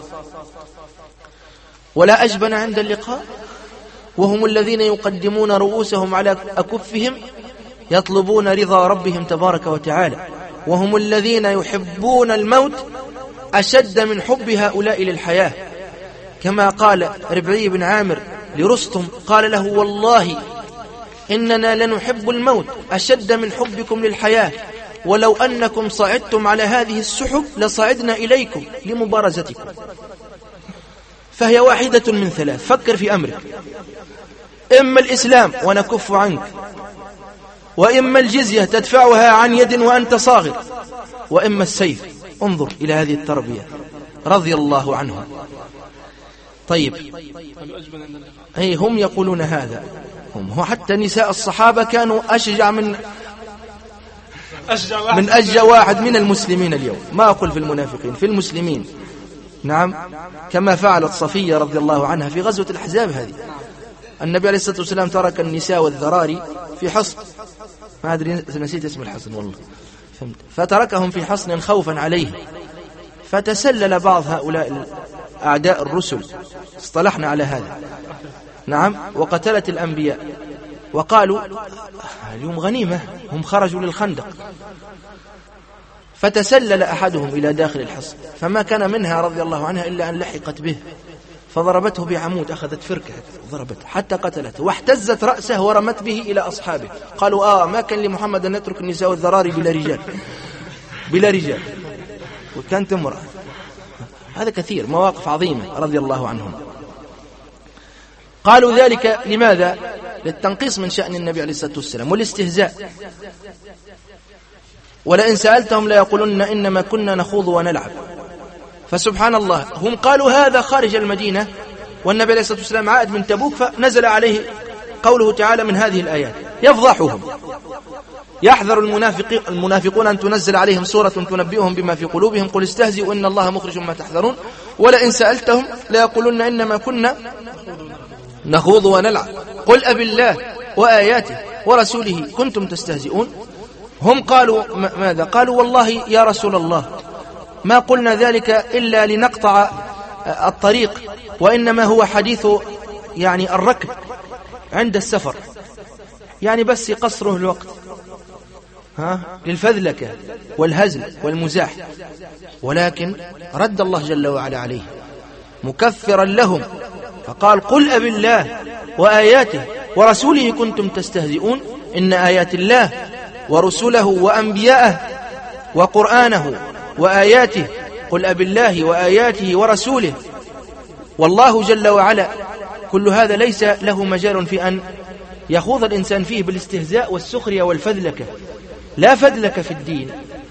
ولا أجبن عند اللقاء، وهم الذين يقدمون رؤوسهم على أكفهم يطلبون رضا ربهم تبارك وتعالى، وهم الذين يحبون الموت أشد من حب هؤلاء للحياة، كما قال ربعي بن عامر لرستم، قال له والله إننا لنحب الموت أشد من حبكم للحياة، ولو أنكم صعدتم على هذه السحب لصعدنا إليكم لمبارزتكم. فهي واحدة من ثلاث، فكر في أمرك: إما الإسلام ونكف عنك، وإما الجزية تدفعها عن يد وأنت صاغر، وإما السيف. انظر إلى هذه التربية رضي الله عنهم. طيب، هم يقولون هذا، هم حتى نساء الصحابة كانوا أشجع من أشجع واحد من المسلمين اليوم، ما أقول في المنافقين، في المسلمين. نعم، كما فعلت صفية رضي الله عنها في غزوة الأحزاب هذه. النبي عليه الصلاة والسلام ترك النساء والذراري في حصن، ما أدري نسيت اسم الحصن والله، فهمت، فتركهم في حصن خوفا عليه، فتسلل بعض هؤلاء أعداء الرسل، اصطلحنا على هذا، نعم، وقتلت الأنبياء، وقالوا اليوم غنيمة، هم خرجوا للخندق، فتسلل أحدهم إلى داخل الحصن، فما كان منها رضي الله عنها إلا أن لحقت به، فضربته بعمود، أخذت فركة ضربته حتى قتلته، واحتزت رأسه ورمت به إلى أصحابه. قالوا ما كان لمحمد أن يترك النساء والذراري بلا رجال وكانت امرأة. هذا كثير، مواقف عظيمة رضي الله عنهم. قالوا ذلك لماذا؟ للتنقيص من شأن النبي عليه الصلاة والسلام والاستهزاء. ولئن سألتهم ليقولن إنما كنا نخوض ونلعب. فسبحان الله، هم قالوا هذا خارج المدينة، والنبي عليه الصلاة والسلام عائد من تبوك، فنزل عليه قوله تعالى من هذه الآيات يفضحهم. يحذر المنافقون أن تنزل عليهم سورة تنبئهم بما في قلوبهم، قل استهزئوا إن الله مخرج ما تحذرون. ولئن سألتهم ليقولن إنما كنا نخوض ونلعب قل أبالله وآياته ورسوله كنتم تستهزئون. هم قالوا ماذا؟ قالوا والله يا رسول الله ما قلنا ذلك إلا لنقطع الطريق، وإنما هو حديث يعني الركب عند السفر، يعني بس يقصره الوقت للفذلكة والهزل والمزاح. ولكن رد الله جل وعلا عليه مكفرا لهم فقال قل أبالله وآياته ورسوله كنتم تستهزئون إن آيات الله ورسله وأنبياءه وقرآنه وآياته قل أبالله وآياته ورسوله. والله جل وعلا كل هذا ليس له مجال في أن يخوض الإنسان فيه بالاستهزاء والسخرية والفذلكة. لا فذلك في الدين،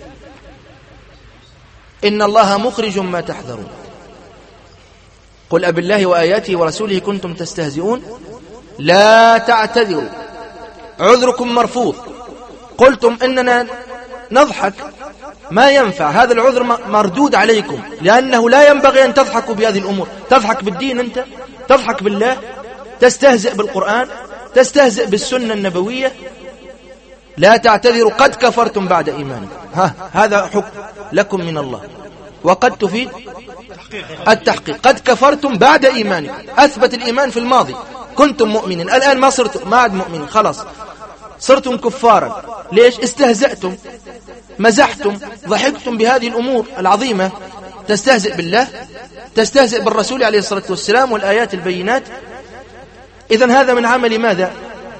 إن الله مخرج ما تحذرون. قل أبالله وآياته ورسوله كنتم تستهزئون لا تعتذروا عذركم مرفوض. قلتم إننا نضحك ما ينفع، هذا العذر مردود عليكم، لأنه لا ينبغي أن تضحكوا بهذه الأمور. تضحك بالدين أنت، تضحك بالله، تستهزئ بالقرآن، تستهزئ بالسنة النبوية. لا تعتذروا قد كفرتم بعد إيمانكم. هذا حكم لكم من الله، وقد تفيد التحقيق. قد كفرتم بعد إيمانكم، أثبت الإيمان في الماضي، كنتم مؤمنين، الآن ما صرتم، ما عاد مؤمنين، خلاص صرتم كفارا. ليش؟ استهزأتم، مزحتم، ضحكتم بهذه الأمور العظيمة. تستهزئ بالله، تستهزئ بالرسول عليه الصلاة والسلام والآيات البينات. إذن هذا من عمل ماذا؟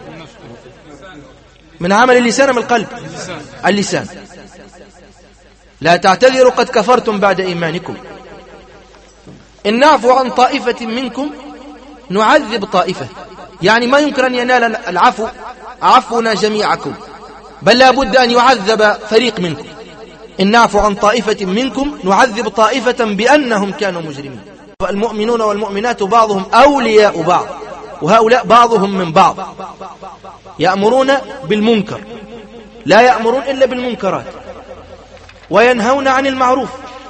من عمل اللسان، من القلب، اللسان. لا تعتذروا قد كفرتم بعد إيمانكم إن نعفو عن طائفة منكم نعذب طائفة. يعني ما يمكن أن ينال العفو عفونا جميعكم، بل لا بد أن يعذب فريق منكم. إن نعفو عن طائفة منكم نعذب طائفة بأنهم كانوا مجرمين. المؤمنون والمؤمنات بعضهم أولياء بعض، وهؤلاء بعضهم من بعض، يأمرون بالمنكر، لا يأمرون إلا بالمنكرات، وينهون عن المعروف.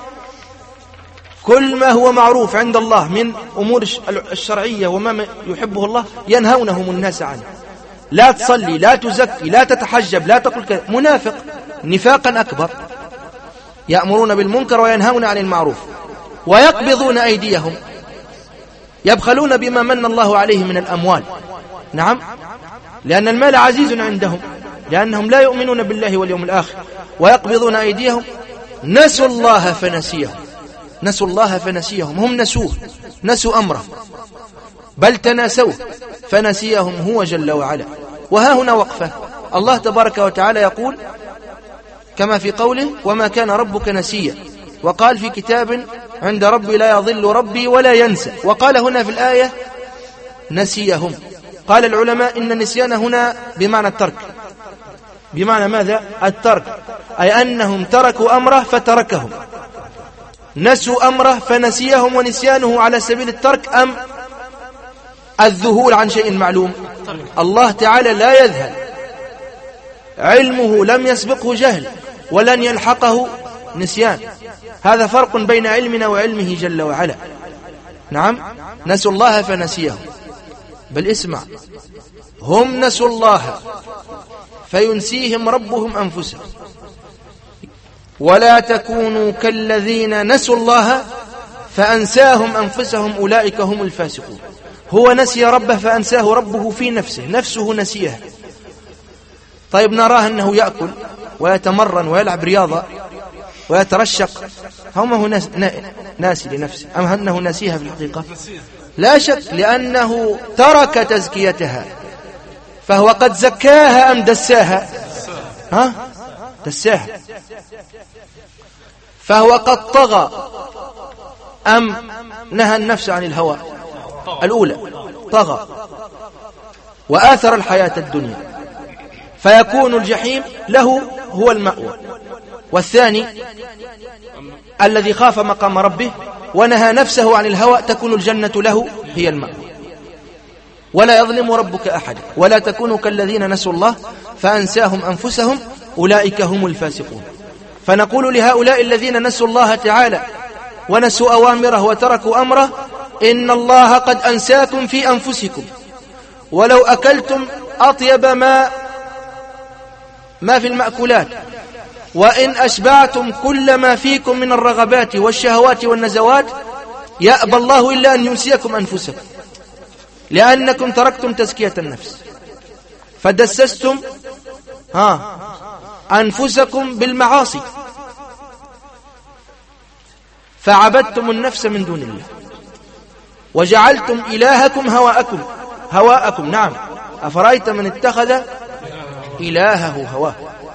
كل ما هو معروف عند الله من أمور الشرعية وما يحبه الله ينهونهم الناس عنه. لا تصلي، لا تزكي، لا تتحجب، لا تقول كذا، منافق، نفاقا أكبر. يأمرون بالمنكر وينهون عن المعروف ويقبضون أيديهم، يبخلون بما من الله عليه من الأموال. نعم، لأن المال عزيز عندهم، لأنهم لا يؤمنون بالله واليوم الآخر. ويقبضون أيديهم، نسوا الله فنسيهم. نسوا الله فنسيهم، هم نسوه، نسوا أمره، بل تناسوه فنسيهم هو جل وعلا. وها هنا وقفة. الله تبارك وتعالى يقول كما في قوله وما كان ربك نسيا، وقال في كتاب عند ربي لا يضل ربي ولا ينسى، وقال هنا في الآية نسيهم. قال العلماء إن النسيان هنا بمعنى الترك. بمعنى ماذا؟ الترك، أي أنهم تركوا أمره فتركهم، نسوا أمره فنسيهم. ونسيانه على سبيل الترك أم الذهول عن شيء معلوم؟ الله تعالى لا يذهل، علمه لم يسبقه جهل ولن يلحقه نسيان. هذا فرق بين علمنا وعلمه جل وعلا. نعم، نسوا الله فنسيهم. بل اسمع، هم نسوا الله فينسيهم ربهم أنفسهم. ولا تكونوا كالذين نسوا الله فأنساهم أنفسهم أولئك هم الفاسقون. هو نسي ربه فأنساه ربه في نفسه، نفسه نسيها. طيب نراه أنه يأكل ويتمرن ويلعب رياضة ويترشق، هم هو ناسي لنفسه أم أنه نسيها في الحقيقة؟ لا شك، لأنه ترك تزكيتها، فهو قد زكاها أم دساها؟ دساها. فهو قد طغى أم نهى النفس عن الهوى؟ الأولى، طغى وآثر الحياة الدنيا، فيكون الجحيم له هو المأوى. والثاني الذي خاف مقام ربه ونهى نفسه عن الهوى تكون الجنة له هي المأوى. ولا يظلم ربك أحد. ولا تكونوا كالذين نسوا الله فأنساهم أنفسهم أولئك هم الفاسقون. فنقول لهؤلاء الذين نسوا الله تعالى ونسوا أوامره وتركوا أمره إن الله قد أنساكم في أنفسكم. ولو أكلتم أطيب ما في المأكولات، وإن أشبعتم كل ما فيكم من الرغبات والشهوات والنزوات، يأبى الله إلا أن ينسيكم أنفسكم، لأنكم تركتم تزكية النفس فدسستم أنفسكم بالمعاصي، فعبدتم النفس من دون الله، وجعلتم إلهكم هواءكم. نعم، أفرأيت من اتخذ إلهه هواه.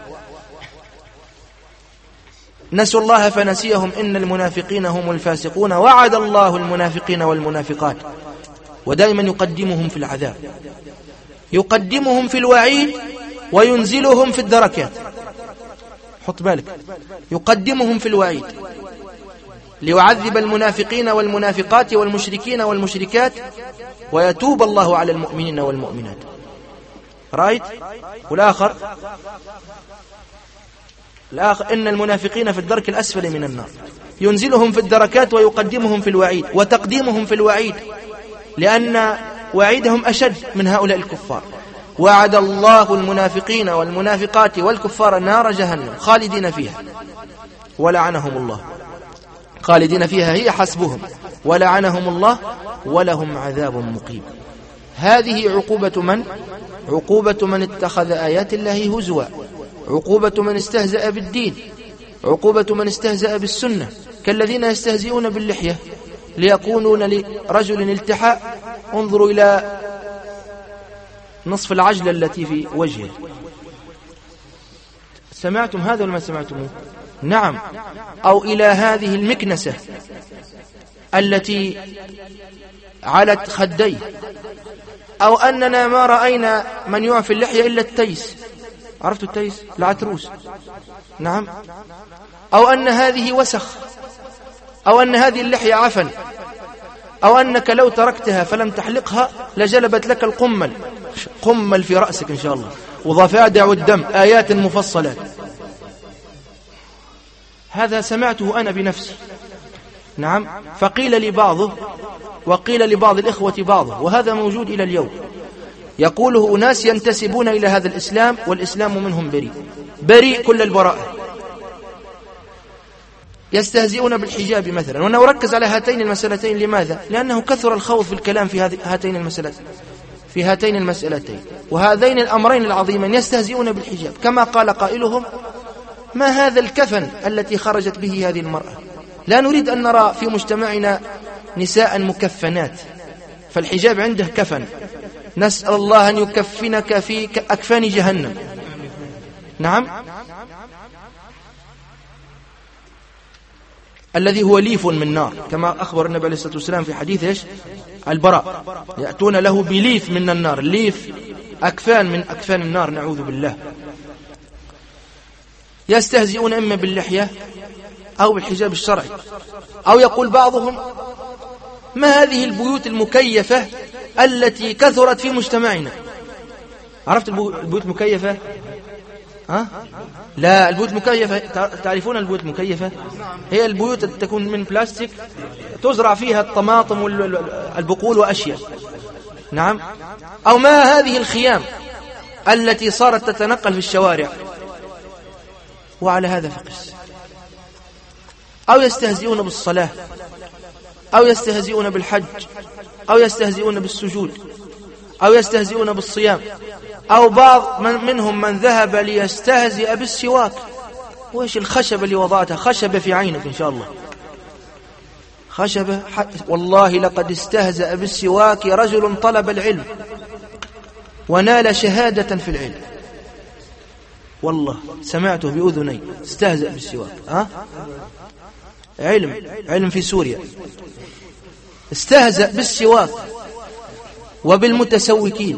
نسوا الله فنسيهم إن المنافقين هم الفاسقون. وعد الله المنافقين والمنافقات، ودائما يقدمهم في العذاب، يقدمهم في الوعيد وينزلهم في الدركات. حط بالك، يقدمهم في الوعيد ليعذب المنافقين والمنافقات والمشركين والمشركات ويتوب الله على المؤمنين والمؤمنات. رأيت؟ والآخر إن المنافقين في الدرك الأسفل من النار، ينزلهم في الدركات ويقدمهم في الوعيد، وتقديمهم في الوعيد لأن وعيدهم أشد من هؤلاء الكفار. وعد الله المنافقين والمنافقات والكفار نار جهنم خالدين فيها ولعنهم الله، خالدين فيها هي حسبهم ولعنهم الله ولهم عذاب مقيم. هذه عقوبة من؟ عقوبة من اتخذ آيات الله هزوا، عقوبة من استهزأ بالدين، عقوبة من استهزأ بالسنة، كالذين يستهزئون باللحية ليكونون لرجل التحاء. انظروا إلى نصف العجلة التي في وجهه. سمعتم هذا ولا ما سمعتموه؟ نعم. أو إلى هذه المكنسة التي علت خديه. أو أننا ما رأينا من يعفي اللحية إلا التيس. عرفتوا التيس؟ العتروس. نعم. أو أن هذه وسخ، أو أن هذه اللحية عفن، أو أنك لو تركتها فلم تحلقها لجلبت لك القمل، قمل في رأسك إن شاء الله، وضفادع الدم، آيات مفصلات. هذا سمعته أنا بنفسي. نعم. فقيل لي بعضه، وقيل لبعض الإخوة بعضه، وهذا موجود إلى اليوم. يقوله أناس ينتسبون إلى هذا الإسلام والإسلام منهم بريء، بريء كل البراءة. يستهزئون بالحجاب مثلا. وأنا أركز على هاتين المسألتين. لماذا؟ لأنه كثر الخوض في الكلام في هاتين المسألتين وهذين الأمرين العظيمين. يستهزئون بالحجاب كما قال قائلهم: ما هذا الكفن التي خرجت به هذه المرأة؟ لا نريد أن نرى في مجتمعنا نساء مكفنات، فالحجاب عنده كفن. نسأل الله أن يكفنك في أكفان جهنم. نعم. الذي هو ليف من نار، كما أخبر النبي عليه الصلاة والسلام في حديث البراء: يأتون له بليف من النار. ليف أكفان من أكفان النار، نعوذ بالله. يستهزئون إما باللحية أو بالحجاب الشرعي. أو يقول بعضهم: ما هذه البيوت المكيفة التي كثرت في مجتمعنا؟ عرفت البيوت المكيفة؟ لا، البيوت المكيفة تعرفون البيوت المكيفة؟ هي البيوت التي تكون من بلاستيك تزرع فيها الطماطم والبقول وأشياء. نعم. أو ما هذه الخيام التي صارت تتنقل في الشوارع؟ وعلى هذا فقس. أو يستهزئون بالصلاة، أو يستهزئون بالحج، أو يستهزئون بالسجود، أو يستهزئون بالصيام. أو بعض منهم من ذهب ليستهزئ بالسواك. وإيش الخشبة اللي وضعتها؟ خشبة في عينك إن شاء الله، خشبة. والله لقد استهزأ بالسواك رجل طلب العلم ونال شهادة في العلم، والله سمعته بأذني. استهزأ بالسواك. علم في سوريا. استهزأ بالسواك وبالمتسوكين،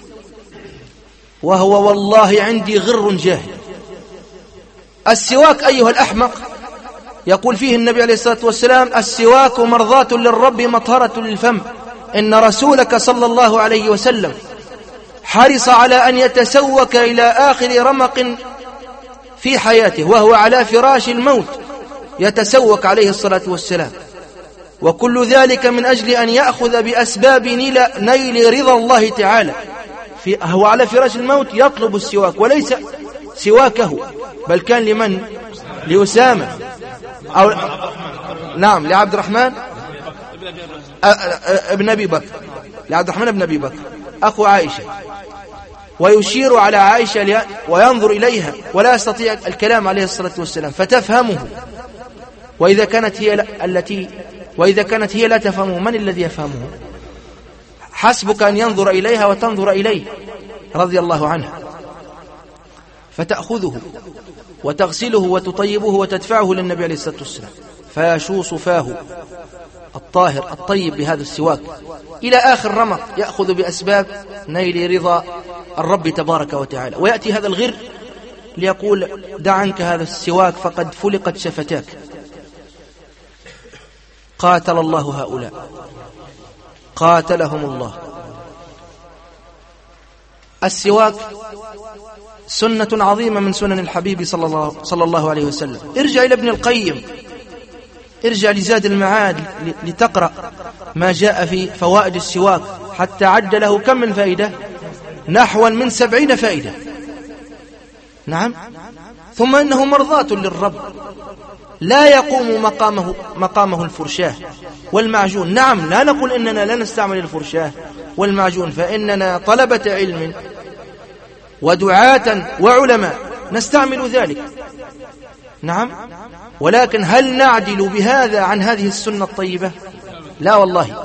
وهو والله عندي غر جاهل. السواك أيها الأحمق، يقول فيه النبي عليه الصلاة والسلام: السواك مرضاة للرب مطهرة للفم. إن رسولك صلى الله عليه وسلم حرص على أن يتسوك إلى آخر رمق في حياته، وهو على فراش الموت يتسوك عليه الصلاة والسلام. وكل ذلك من أجل أن يأخذ بأسباب نيل رضا الله تعالى. هو على فراش الموت يطلب السواك، وليس سواكه، بل كان لمن؟ لأسامة، أو نعم لعبد الرحمن ابن أبي بكر، لعبد الرحمن ابن أبي بكر أخو عائشة. ويشير على عائشة وينظر إليها ولا يستطيع الكلام عليه الصلاة والسلام فتفهمه. وإذا كانت هي لا تفهمه، من الذي يفهمه؟ حسبك أن ينظر إليها وتنظر إليه رضي الله عنها، فتأخذه وتغسله وتطيبه وتدفعه للنبي عليه الصلاة والسلام، فيشوص فاه الطاهر الطيب بهذا السواك إلى آخر رمق، يأخذ بأسباب نيل رضا الرب تبارك وتعالى. ويأتي هذا الغر ليقول: دع عنك هذا السواك فقد فلقت شفتاك. قاتل الله هؤلاء، قاتلهم الله. السواك سنة عظيمة من سنن الحبيب صلى الله عليه وسلم. ارجع إلى ابن القيم، ارجع لزاد المعاد لتقرأ ما جاء في فوائد السواك، حتى عد له كم من فائدة؟ نحو من 70 فائدة. نعم. ثم إنه مرضاة للرب، لا يقوم مقامه الفرشاة والمعجون. نعم، لا نقول إننا لا نستعمل الفرشاة والمعجون، فإننا طلبة علم ودعاة وعلماء نستعمل ذلك. نعم، ولكن هل نعدل بهذا عن هذه السنة الطيبة؟ لا والله.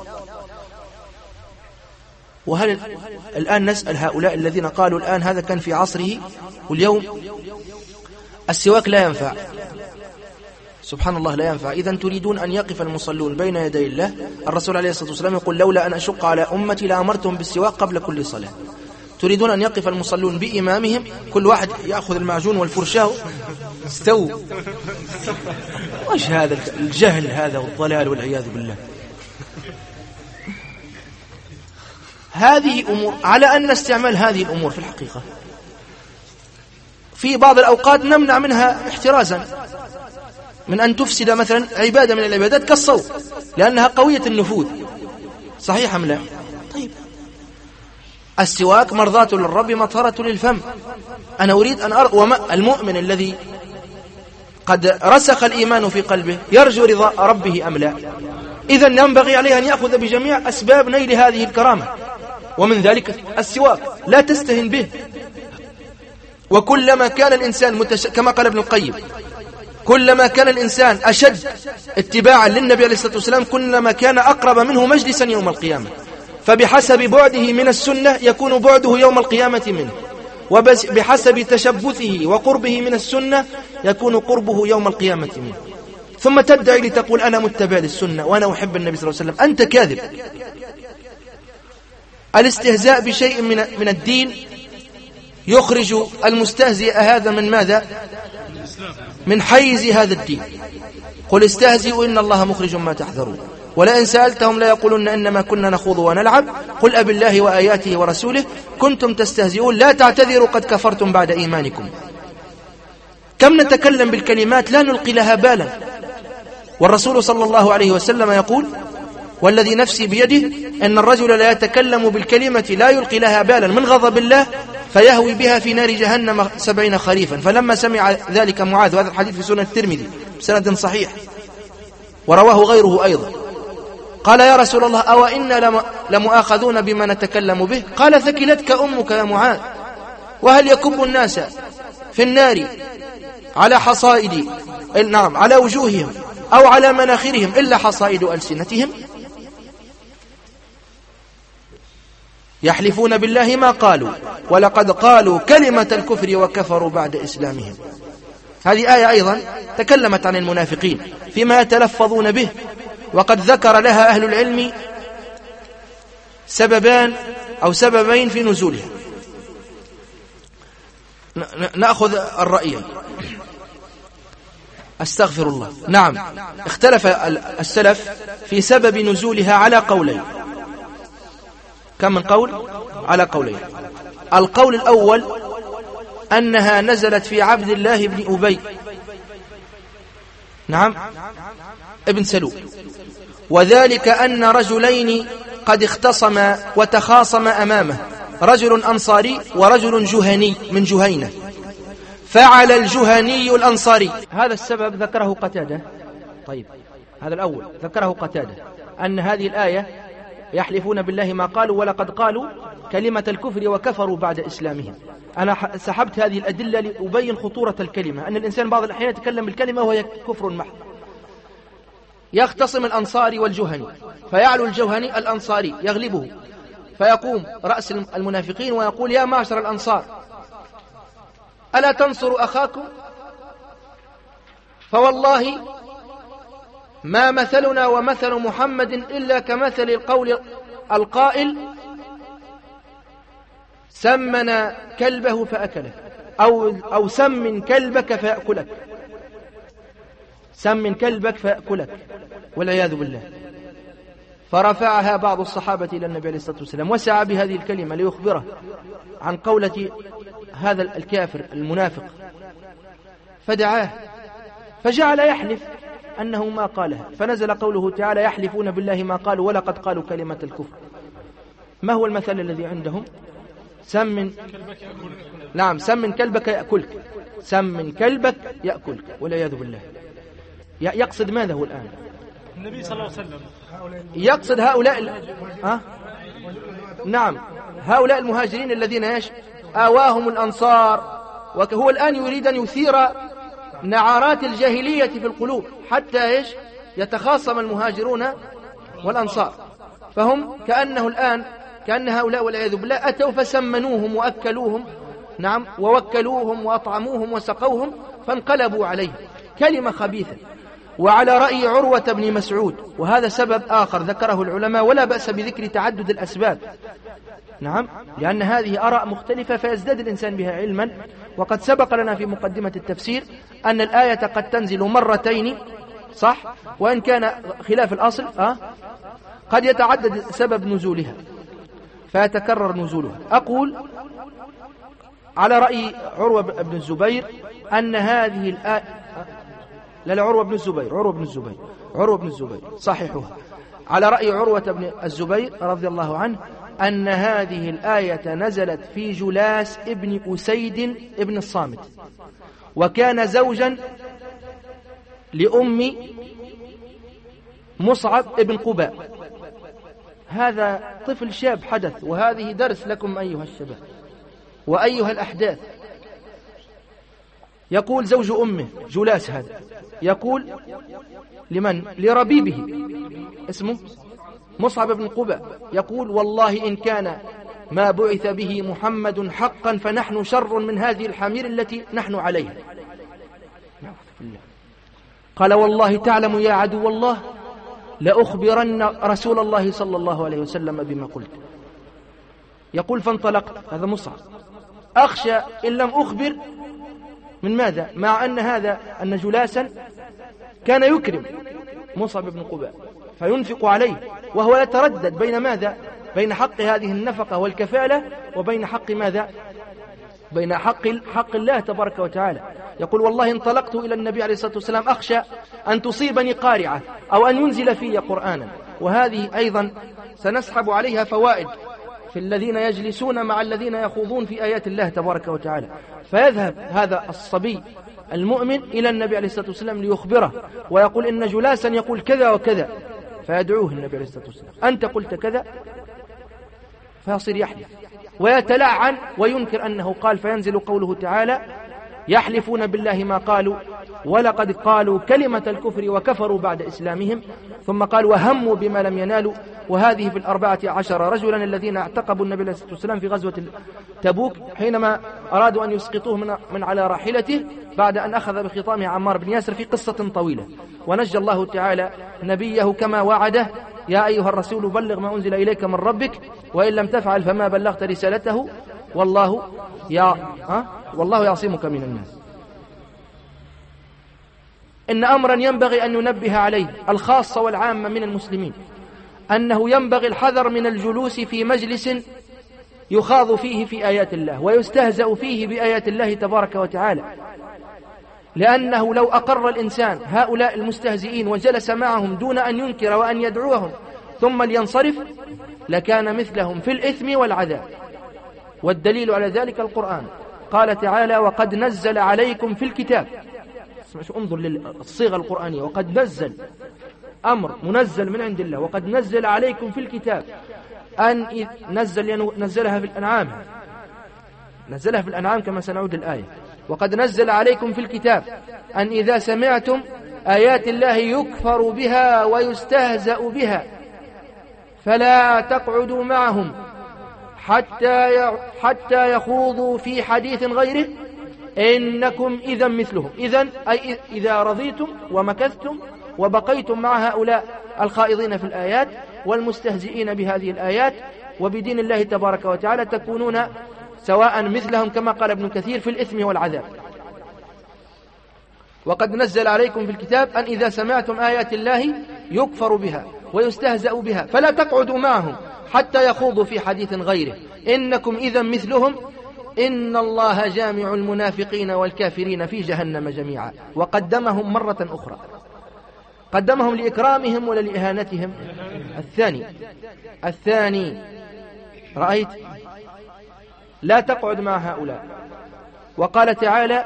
وهل الآن نسأل هؤلاء الذين قالوا الآن هذا كان في عصره واليوم السواك لا ينفع؟ سبحان الله، لا ينفع. إذن تريدون أن يقف المصلون بين يدي الله؟ الرسول عليه الصلاة والسلام يقول: لولا أن أشق على أمتي لأمرتهم بالسواك قبل كل صلاة. تريدون أن يقف المصلون بإمامهم، كل واحد يأخذ المعجون والفرشاة؟ استووا. وش هذا الجهل هذا والضلال والعياذ بالله. هذه أمور، على أن استعمال هذه الأمور في الحقيقة في بعض الأوقات نمنع منها احترازا من أن تفسد مثلا عبادة من العبادات كالصوم، لأنها قوية النفوذ. صحيح أم لا؟ طيب، السواك مرضاة للرب مطهرة للفم. أنا أريد أن أرى المؤمن الذي قد رسخ الإيمان في قلبه يرجو رضا ربه أم لا؟ إذن ينبغي عليه أن يأخذ بجميع أسباب نيل هذه الكرامة، ومن ذلك السواك، لا تستهن به. وكلما كان الإنسان كما قال ابن القيم: كلما كان الإنسان أشد اتباعا للنبي عليه الصلاة والسلام كلما كان أقرب منه مجلسا يوم القيامة. فبحسب بعده من السنة يكون بعده يوم القيامة منه، وبحسب تشبثه وقربه من السنة يكون قربه يوم القيامة منه. ثم تدعي لتقول: أنا متبع للسنة وأنا أحب النبي صلى الله عليه وسلم. أنت كاذب. الاستهزاء بشيء من الدين يخرج المستهزئ هذا من ماذا؟ من حيز هذا الدين. قل استهزئوا إن الله مخرج ما تحذرون. ولئن سألتهم لا يقولون إنما كنا نخوض ونلعب قل أب الله وآياته ورسوله كنتم تستهزئون لا تعتذروا قد كفرتم بعد إيمانكم. كم نتكلم بالكلمات لا نلقي لها بالا، والرسول صلى الله عليه وسلم يقول: والذي نفسي بيده أن الرجل لا يتكلم بالكلمة لا يلقي لها بالا من غضب الله فيهوي بها في نار جهنم 70 خريفا. فلما سمع ذلك معاذ، وهذا الحديث في سنن الترمذي بسند صحيح ورواه غيره أيضا، قال: يا رسول الله أو إنا لمؤاخذون بما نتكلم به؟ قال: ثكلتك أمك يا معاذ. وهل يكب الناس في النار على حصائد على وجوههم أو على مناخرهم إلا حصائد ألسنتهم؟ يحلفون بالله ما قالوا ولقد قالوا كلمة الكفر وكفروا بعد إسلامهم. هذه آية أيضا تكلمت عن المنافقين فيما يتلفظون به، وقد ذكر لها أهل العلم سببين في نزولها. نأخذ الرأيين. أستغفر الله. نعم، اختلف السلف في سبب نزولها على قولين. كم من قول؟ على قولين. القول الأول أنها نزلت في عبد الله بن أبي، نعم، ابن سلول، وذلك أن رجلين قد اختصما وتخاصما أمامه، رجل أنصاري ورجل جهني من جهينة، فعل الجهني الأنصاري. هذا السبب ذكره قتادة. طيب، هذا الأول ذكره قتادة، أن هذه الآية يحلفون بالله ما قالوا ولقد قالوا كلمة الكفر وكفروا بعد إسلامهم. أنا سحبت هذه الأدلة لأبين خطورة الكلمة، أن الإنسان بعض الأحيان يتكلم بالكلمة وهي كفر محض. يختصم الأنصاري والجهني فيعلو الجهني الأنصاري يغلبه، فيقوم رأس المنافقين ويقول: يا معشر الأنصار ألا تنصروا أخاكم؟ فوالله ما مثلنا ومثل محمد إلا كمثل القول القائل سمنا كلبه فأكله، أو سمن كلبك فيأكلك، سمن كلبك فيأكلك، والعياذ بالله. فرفعها بعض الصحابة إلى النبي عليه الصلاة والسلام وسعى بهذه الكلمة ليخبره عن قولة هذا الكافر المنافق فدعاه فجعل يحلف أنه ما قالها، فنزل قوله تعالى يحلفون بالله ما قالوا ولقد قالوا كلمة الكفر. ما هو المثل الذي عندهم؟ سم كلبك يأكلك، سم كلبك يأكلك والعياذ بالله. يقصد ماذا هو الآن؟ النبي صلى الله عليه وسلم يقصد هؤلاء نعم هؤلاء المهاجرين الذين آواهم الأنصار، وهو الآن يريد أن يثير نعارات الجاهلية في القلوب حتى يتخاصم المهاجرون والأنصار. فهم كأن هؤلاء والعياذ بالله أتوا فسمنوهم وأكلوهم، نعم، ووكلوهم وأطعموهم وسقوهم فانقلبوا عليه كلمة خبيثة. وعلى رأي عروة بن مسعود، وهذا سبب آخر ذكره العلماء ولا بأس بذكر تعدد الأسباب، نعم، لأن هذه آراء مختلفة فيزداد الإنسان بها علما. وقد سبق لنا في مقدمة التفسير أن الآية قد تنزل مرتين، صح، وإن كان خلاف الأصل قد يتعدد سبب نزولها فيتكرر نزولها. أقول على رأي عروة بن الزبير أن هذه الآية عروة بن الزبير صحيحها، على رأي عروة بن الزبير رضي الله عنه أن هذه الآية نزلت في جلاس ابن أسيد ابن الصامت، وكان زوجا لأم مصعب ابن قباء. هذا طفل شاب حدث، وهذه درس لكم أيها الشباب وأيها الأحداث. يقول زوج أمه جلاس هذا، يقول لمن؟ لربيبه اسمه مصعب بن قباء، يقول والله إن كان ما بعث به محمد حقا فنحن شر من هذه الحمير التي نحن عليها. قال والله تعلم يا عدو الله لأخبرن رسول الله صلى الله عليه وسلم بما قلت. يقول فانطلقت، هذا مصعب، أخشى إن لم أخبر من ماذا، مع أن جلاسا كان يكرم مصعب بن قباء فينفق عليه، وهو يتردد بين ماذا؟ بين حق هذه النفقة والكفالة وبين حق ماذا؟ بين حق الله تبارك وتعالى. يقول والله انطلقت إلى النبي عليه الصلاة والسلام أخشى أن تصيبني قارعة أو أن ينزل في قرآنا. وهذه أيضا سنسحب عليها فوائد في الذين يجلسون مع الذين يخوضون في آيات الله تبارك وتعالى. فيذهب هذا الصبي المؤمن إلى النبي عليه الصلاة والسلام ليخبره ويقول إن جلاسا يقول كذا وكذا، فيدعوه النبي عليه الصلاة والسلام أنت قلت كذا، فيصير يحلف ويتلعن وينكر أنه قال، فينزل قوله تعالى يحلفون بالله ما قالوا ولقد قالوا كلمة الكفر وكفروا بعد إسلامهم، ثم قال وهموا بما لم ينالوا. وهذه في 14 رجلا الذين اعتقبوا النبي عليه الصلاة والسلام في غزوة تبوك حينما أرادوا أن يسقطوه من على راحلته بعد أن أخذ بخطامه عمار بن ياسر في قصة طويلة. ونجى الله تعالى نبيه كما وعده يا أيها الرسول بلغ ما أنزل إليك من ربك وإن لم تفعل فما بلغت رسالته والله يعصمك من الناس. إن أمرا ينبغي أن ننبه عليه الخاصة والعامة من المسلمين، أنه ينبغي الحذر من الجلوس في مجلس يخاض فيه في آيات الله ويستهزأ فيه بآيات الله تبارك وتعالى، لأنه لو أقر الإنسان هؤلاء المستهزئين وجلس معهم دون أن ينكر وأن يدعوهم ثم لينصرف لكان مثلهم في الإثم والعذاب. والدليل على ذلك القرآن، قال تعالى وقد نزل عليكم في الكتاب، انظر للصيغة القرآنية، وقد نزل أمر منزل من عند الله، وقد نزل عليكم في الكتاب أن نزلها في الأنعام، نزلها في الأنعام كما سنعود الآية، وقد نزل عليكم في الكتاب أن إذا سمعتم آيات الله يكفر بها ويستهزأ بها فلا تقعدوا معهم حتى يخوضوا في حديث غيره إنكم إذا مثلهم. أي إذا رضيتم ومكثتم وبقيتم مع هؤلاء الخائضين في الآيات والمستهزئين بهذه الآيات وبدين الله تبارك وتعالى تكونون سواء مثلهم كما قال ابن كثير في الإثم والعذاب. وقد نزل عليكم في الكتاب أن إذا سمعتم آيات الله يكفر بها ويستهزأ بها فلا تقعدوا معهم حتى يخوضوا في حديث غيره إنكم إذا مثلهم إن الله جامع المنافقين والكافرين في جهنم جميعا. وقدمهم مرة أخرى، قدمهم لإكرامهم ولا لإهانتهم؟ الثاني رأيت لا تقعد مع هؤلاء. وقال تعالى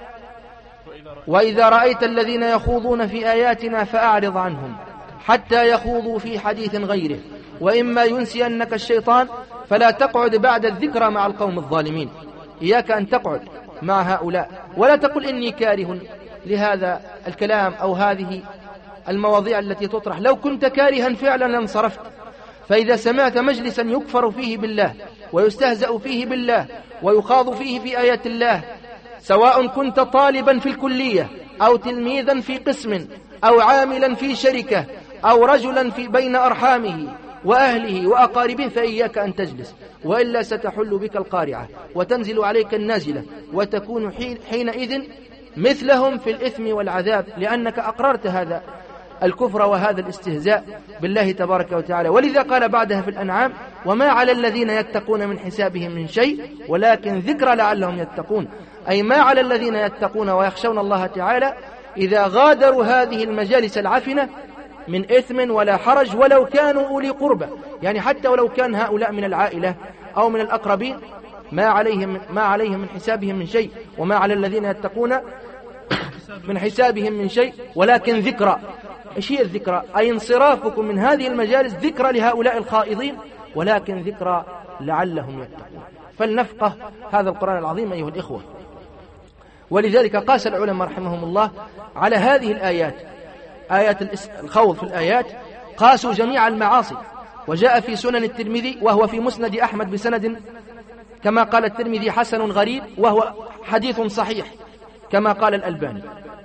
وإذا رأيت الذين يخوضون في آياتنا فأعرض عنهم حتى يخوضوا في حديث غيره وإما ينسينك الشيطان فلا تقعد بعد الذكرى مع القوم الظالمين. إياك أن تقعد مع هؤلاء، ولا تقل إني كاره لهذا الكلام أو هذه المواضيع التي تطرح. لو كنت كارها فعلا لانصرفت. فإذا سمعت مجلسا يكفر فيه بالله ويستهزأ فيه بالله ويخاض فيه في آيات الله، سواء كنت طالبا في الكلية أو تلميذا في قسم أو عاملا في شركة أو رجلا في بين أرحامه وأهله وأقاربه، فإياك أن تجلس، وإلا ستحل بك القارعة وتنزل عليك النازلة وتكون حينئذ مثلهم في الإثم والعذاب، لأنك أقررت هذا الكفر وهذا الاستهزاء بالله تبارك وتعالى. ولذا قال بعدها في الأنعام وما على الذين يتقون من حسابهم من شيء ولكن ذكرى لعلهم يتقون، أي ما على الذين يتقون ويخشون الله تعالى إذا غادروا هذه المجالس العفنة من إثم ولا حرج ولو كانوا أولي قربى، يعني حتى ولو كان هؤلاء من العائلة أو من الأقربين ما عليهم من حسابهم من شيء، وما على الذين يتقون من حسابهم من شيء ولكن ذكرى. إيش هي الذكرى؟ أي انصرافكم من هذه المجالس ذكرى لهؤلاء الخائضين، ولكن ذكرى لعلهم يتقون. فلنفقه هذا القرآن العظيم أيها الإخوة. ولذلك قاس العلماء رحمهم الله على هذه الآيات، آيات الخوض في الآيات، قاسوا جميع المعاصي. وجاء في سنن الترمذي وهو في مسند أحمد بسند كما قال الترمذي حسن غريب، وهو حديث صحيح كما قال الألباني.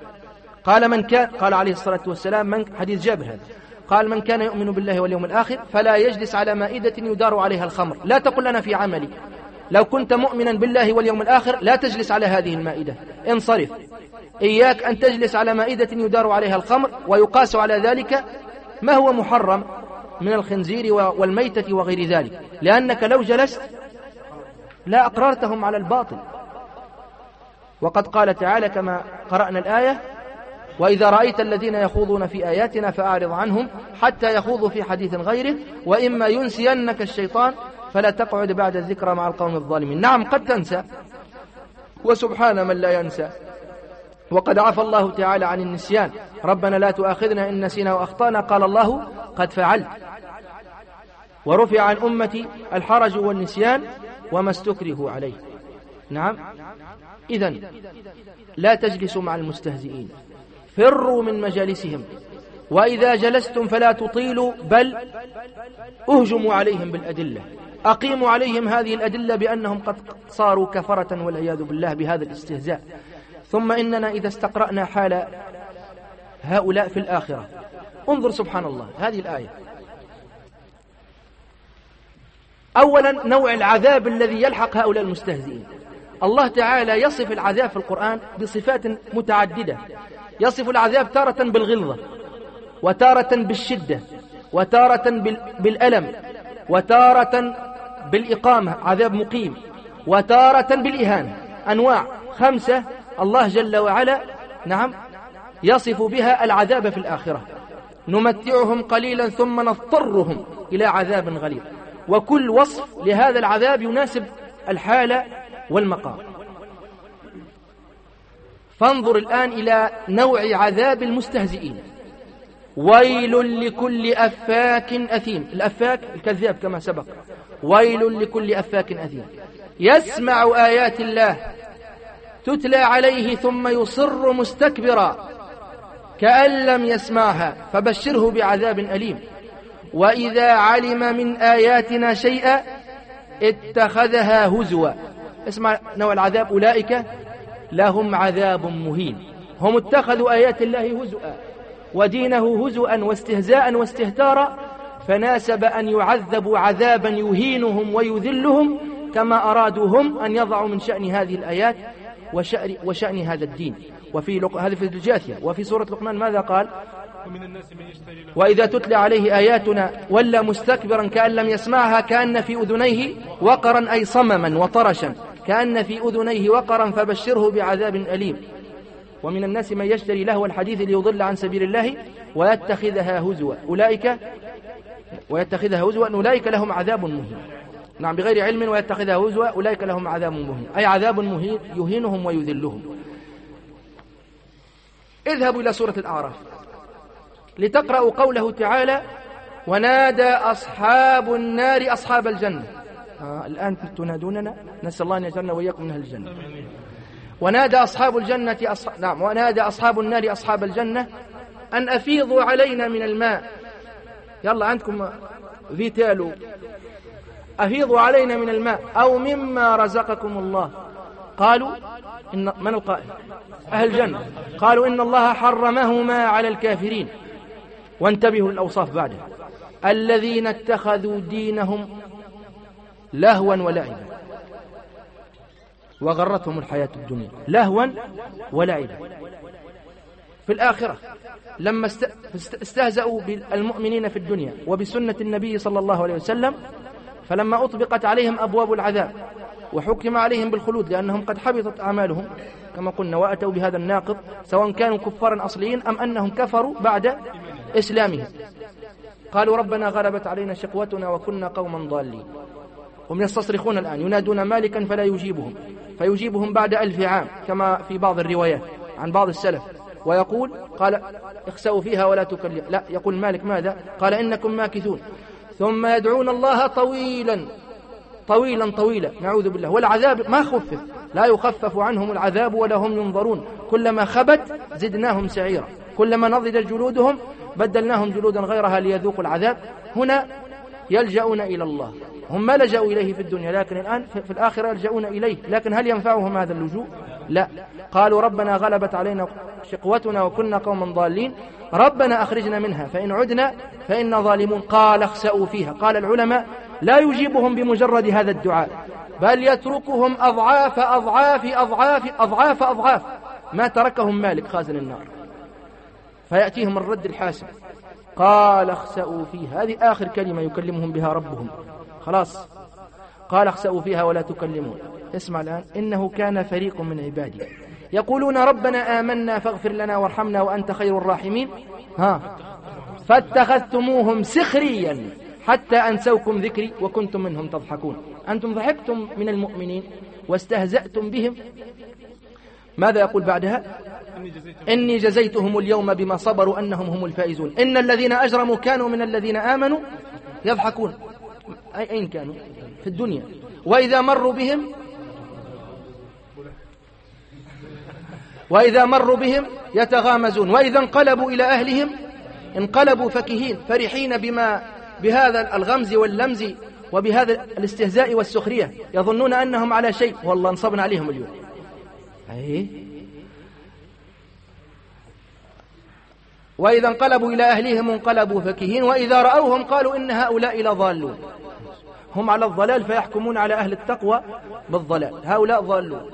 قال عليه الصلاة والسلام حديث جابر هذا، قال من كان يؤمن بالله واليوم الآخر فلا يجلس على مائدة يدار عليها الخمر. لا تقل أنا في عملي، لو كنت مؤمنا بالله واليوم الآخر لا تجلس على هذه المائدة، انصرف. إياك أن تجلس على مائدة يدار عليها الخمر. ويقاس على ذلك ما هو محرم من الخنزير والميتة وغير ذلك، لأنك لو جلست لا أقررتهم على الباطل. وقد قال تعالى كما قرأنا الآية وإذا رأيت الذين يخوضون في آياتنا فأعرض عنهم حتى يخوضوا في حديث غيره وإما ينسينك الشيطان فلا تقعد بعد الذكرى مع القوم الظالمين. نعم قد تنسى، وسبحان من لا ينسى، وقد عفى الله تعالى عن النسيان. ربنا لا تؤاخذنا إن نسينا وأخطأنا، قال الله قد فعلت. ورفع عن أمتي الحرج والنسيان وما استكرهوا عليه. نعم، إذن لا تجلسوا مع المستهزئين، فروا من مجالسهم، وإذا جلستم فلا تطيلوا بل اهجموا عليهم بالأدلة، أقيموا عليهم هذه الأدلة بأنهم قد صاروا كفرة والعياذ بالله بهذا الاستهزاء. ثم إننا إذا استقرأنا حال هؤلاء في الآخرة، انظر سبحان الله هذه الآية. أولا نوع العذاب الذي يلحق هؤلاء المستهزئين. الله تعالى يصف العذاب في القرآن بصفات متعددة، يصف العذاب تارة بالغلظة، وتارة بالشدة، وتارة بالألم، وتارة بالإقامة عذاب مقيم، وتارة بالإهانة. أنواع 5 الله جل وعلا نعم يصف بها العذاب في الآخرة. نمتعهم قليلا ثم نضطرهم إلى عذاب غليظ. وكل وصف لهذا العذاب يناسب الحالة والمقام. فانظر الآن إلى نوع عذاب المستهزئين. ويل لكل أفاك أثيم. الأفاك الكذاب كما سبق. ويل لكل أفاك أثيم يسمع آيات الله تتلى عليه ثم يصر مستكبرا كأن لم يسمعها فبشره بعذاب أليم. وإذا علم من آياتنا شيئا اتخذها هزوا. اسمع نوع العذاب. أولئك لهم عذاب مهين. هم اتخذوا آيات الله هزؤا ودينه هزؤا واستهزاء واستهتارا، فناسب أن يعذبوا عذابا يهينهم ويذلهم كما أرادوا هم أن يضعوا من شأن هذه الآيات وشأن هذا الدين. هذه في الجاثية. وفي سورة لقمان ماذا قال؟ وإذا تتلى عليه آياتنا ولى مستكبرا كأن لم يسمعها كأن في أذنيه وقرا أي صمما وطرشا كأن في أذنيه وقرا فبشره بعذاب أليم. ومن الناس من يشتري لهو الحديث ليضل عن سبيل الله ويتخذها هزوا أولئك لهم عذاب مهين. نعم، بغير علم ويتخذها هزوا أولئك لهم عذاب مهين، أي عذاب مهين يهينهم ويذلهم. اذهبوا إلى سورة الأعراف لتقرأوا قوله تعالى: ونادى أصحاب النار أصحاب الجنة. الآن تنادوننا، نسأل الله أن يجعلنا وإياكم من أهل الجنة. ونادى أصحاب الجنة ونادى أصحاب النار أصحاب الجنة أن أفيضوا علينا من الماء. يلا عندكم فيتالو، أفيضوا علينا من الماء أو مما رزقكم الله. قالوا من القائل؟ أهل الجنة. قالوا إن الله حرمهما على الكافرين. وانتبهوا للأوصاف بعدها: الذين اتخذوا دينهم لهوا ولعبا وغرتهم الحياة الدنيا. لهوا ولعبا. في الآخرة لما استهزأوا بالمؤمنين في الدنيا وبسنة النبي صلى الله عليه وسلم، فلما أطبقت عليهم أبواب العذاب وحكم عليهم بالخلود لأنهم قد حبطت أعمالهم كما قلنا، وأتوا بهذا الناقض سواء كانوا كفارا أصليين أم أنهم كفروا بعد إسلامهم، قالوا ربنا غلبت علينا شقوتنا وكنا قوما ضالين. هم يستصرخون الآن ينادون مالكا فلا يجيبهم، فيجيبهم بعد 1000 عام كما في بعض الروايات عن بعض السلف، ويقول قال اخسأوا فيها ولا تكلم. لا، يقول مالك ماذا؟ قال إنكم ماكثون. ثم يدعون الله طويلا طويلا طويلا، نعوذ بالله. والعذاب ما خفف، لا يخفف عنهم العذاب ولا هم ينظرون. كلما خبت زدناهم سعيرا، كلما نضجت جلودهم بدلناهم جلودا غيرها ليذوقوا العذاب. هنا يلجؤون إلى الله. هم ما لجأوا إليه في الدنيا، لكن الآن في الآخرة يلجؤون إليه. لكن هل ينفعهم هذا اللجوء؟ لا. قالوا ربنا غلبت علينا شقوتنا وكنا قوما ضالين، ربنا أخرجنا منها فإن عدنا فإنا ظالمون. قال اخسأوا فيها. قال العلماء لا يجيبهم بمجرد هذا الدعاء، بل يتركهم أضعاف أضعاف أضعاف أضعاف أضعاف ما تركهم مالك خازن النار، فيأتيهم الرد الحاسم. قال اخسأوا فيها، هذه آخر كلمة يكلمهم بها ربهم، خلاص. قال اخسأوا فيها ولا تكلمون. اسمع الآن: إنه كان فريق من عبادي يقولون ربنا آمنا فاغفر لنا وارحمنا وأنت خير الراحمين فاتخذتموهم سخريا حتى أنسوكم ذكري وكنتم منهم تضحكون. أنتم ضحكتم من المؤمنين واستهزأتم بهم. ماذا يقول بعدها؟ إني جزيتهم اليوم بما صبروا أنهم هم الفائزون. إن الذين أجرموا كانوا من الذين آمنوا يضحكون. أين كانوا؟ في الدنيا. وإذا مروا بهم يتغامزون، وإذا انقلبوا إلى أهلهم انقلبوا فكهين فرحين بهذا الغمز واللمز وبهذا الاستهزاء والسخرية، يظنون أنهم على شيء والله انصبنا عليهم اليوم. وإذا انقلبوا إلى أهلهم انقلبوا فكهين وإذا رأوهم قالوا إن هؤلاء لضالون. هم على الضلال فيحكمون على أهل التقوى بالضلال. هؤلاء ضالون،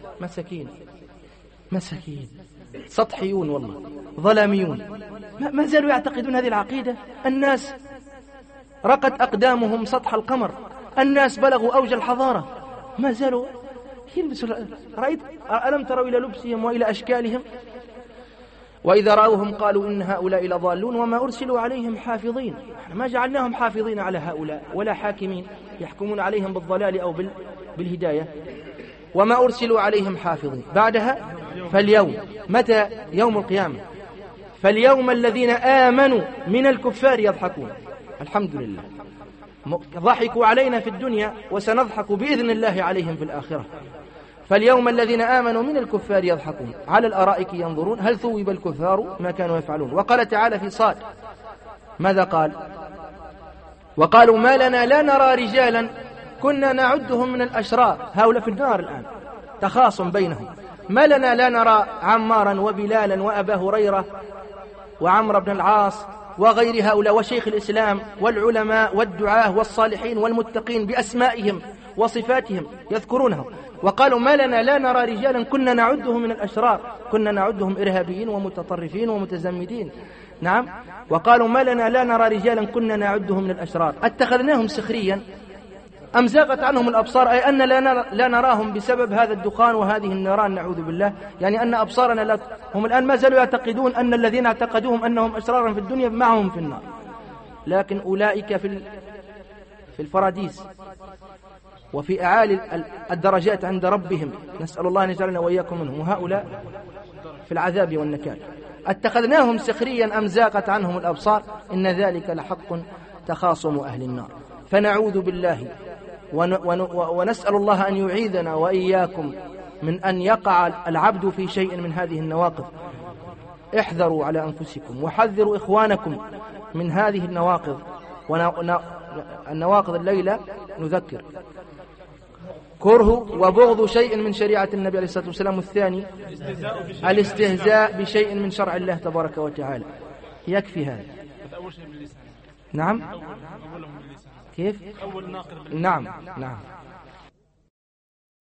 مساكين سطحيون، والله ظلاميون. ما زالوا يعتقدون هذه العقيدة. الناس رقت أقدامهم سطح القمر، الناس بلغوا أوج الحضارة، ما زالوا يلبسوا. رأيت ألم تروا إلى لبسهم وإلى أشكالهم؟ وإذا رأوهم قالوا إن هؤلاء لضالون وما أرسلوا عليهم حافظين. ما جعلناهم حافظين على هؤلاء ولا حاكمين يحكمون عليهم بالضلال أو بالهداية. وما أرسلوا عليهم حافظين. بعدها فاليوم، متى؟ يوم القيامة. فاليوم الذين آمنوا من الكفار يضحكون. الحمد لله، ضحكوا علينا في الدنيا وسنضحك بإذن الله عليهم في الآخرة. فاليوم الذين آمنوا من الكفار يضحكون على الأرائك ينظرون هل ثوب الكفار ما كانوا يفعلون. وقال تعالى في صاد ماذا قال؟ وقالوا ما لنا لا نرى رجالا كنا نعدهم من الأشرار. هؤلاء في النار الآن، تخاصم بينهم. ما لنا لا نرى عمارا وبلالا وأبا هريرة وعمر بن العاص وغير هؤلاء وشيخ الإسلام والعلماء والدعاة والصالحين والمتقين بأسمائهم وصفاتهم يذكرونهم. وقالوا ما لنا لا نرى رجالا كنا نعدهم من الأشرار، كنا نعدهم إرهابيين ومتطرفين ومتزمدين. نعم. وقالوا ما لنا لا نرى رجالا كنا نعدهم من الأشرار، اتخذناهم سخريا أم زاغت عنهم الأبصار، أي أن لا نراهم بسبب هذا الدخان وهذه النيران، نعوذ بالله. يعني أن أبصارنا لا، هم الآن ما زالوا يعتقدون أن الذين اعتقدوهم أنهم أشرارا في الدنيا معهم في النار، لكن أولئك في الفراديس وفي أعالي الدرجات عند ربهم، نسأل الله أن يجعلنا وإياكم منهم، وهؤلاء في العذاب والنكال. اتخذناهم سخريا أم زاغت عنهم الأبصار إن ذلك لحق تخاصم أهل النار. فنعوذ بالله ونسأل الله أن يعيذنا وإياكم من أن يقع العبد في شيء من هذه النواقض. احذروا على أنفسكم وحذروا إخوانكم من هذه النواقض. النواقض الليلة نذكر: كره وبغض شيء من شريعة النبي عليه الصلاة والسلام. الثاني الاستهزاء بشيء من شرع الله تبارك وتعالى. يكفي هذا. نعم. كيف؟ نعم.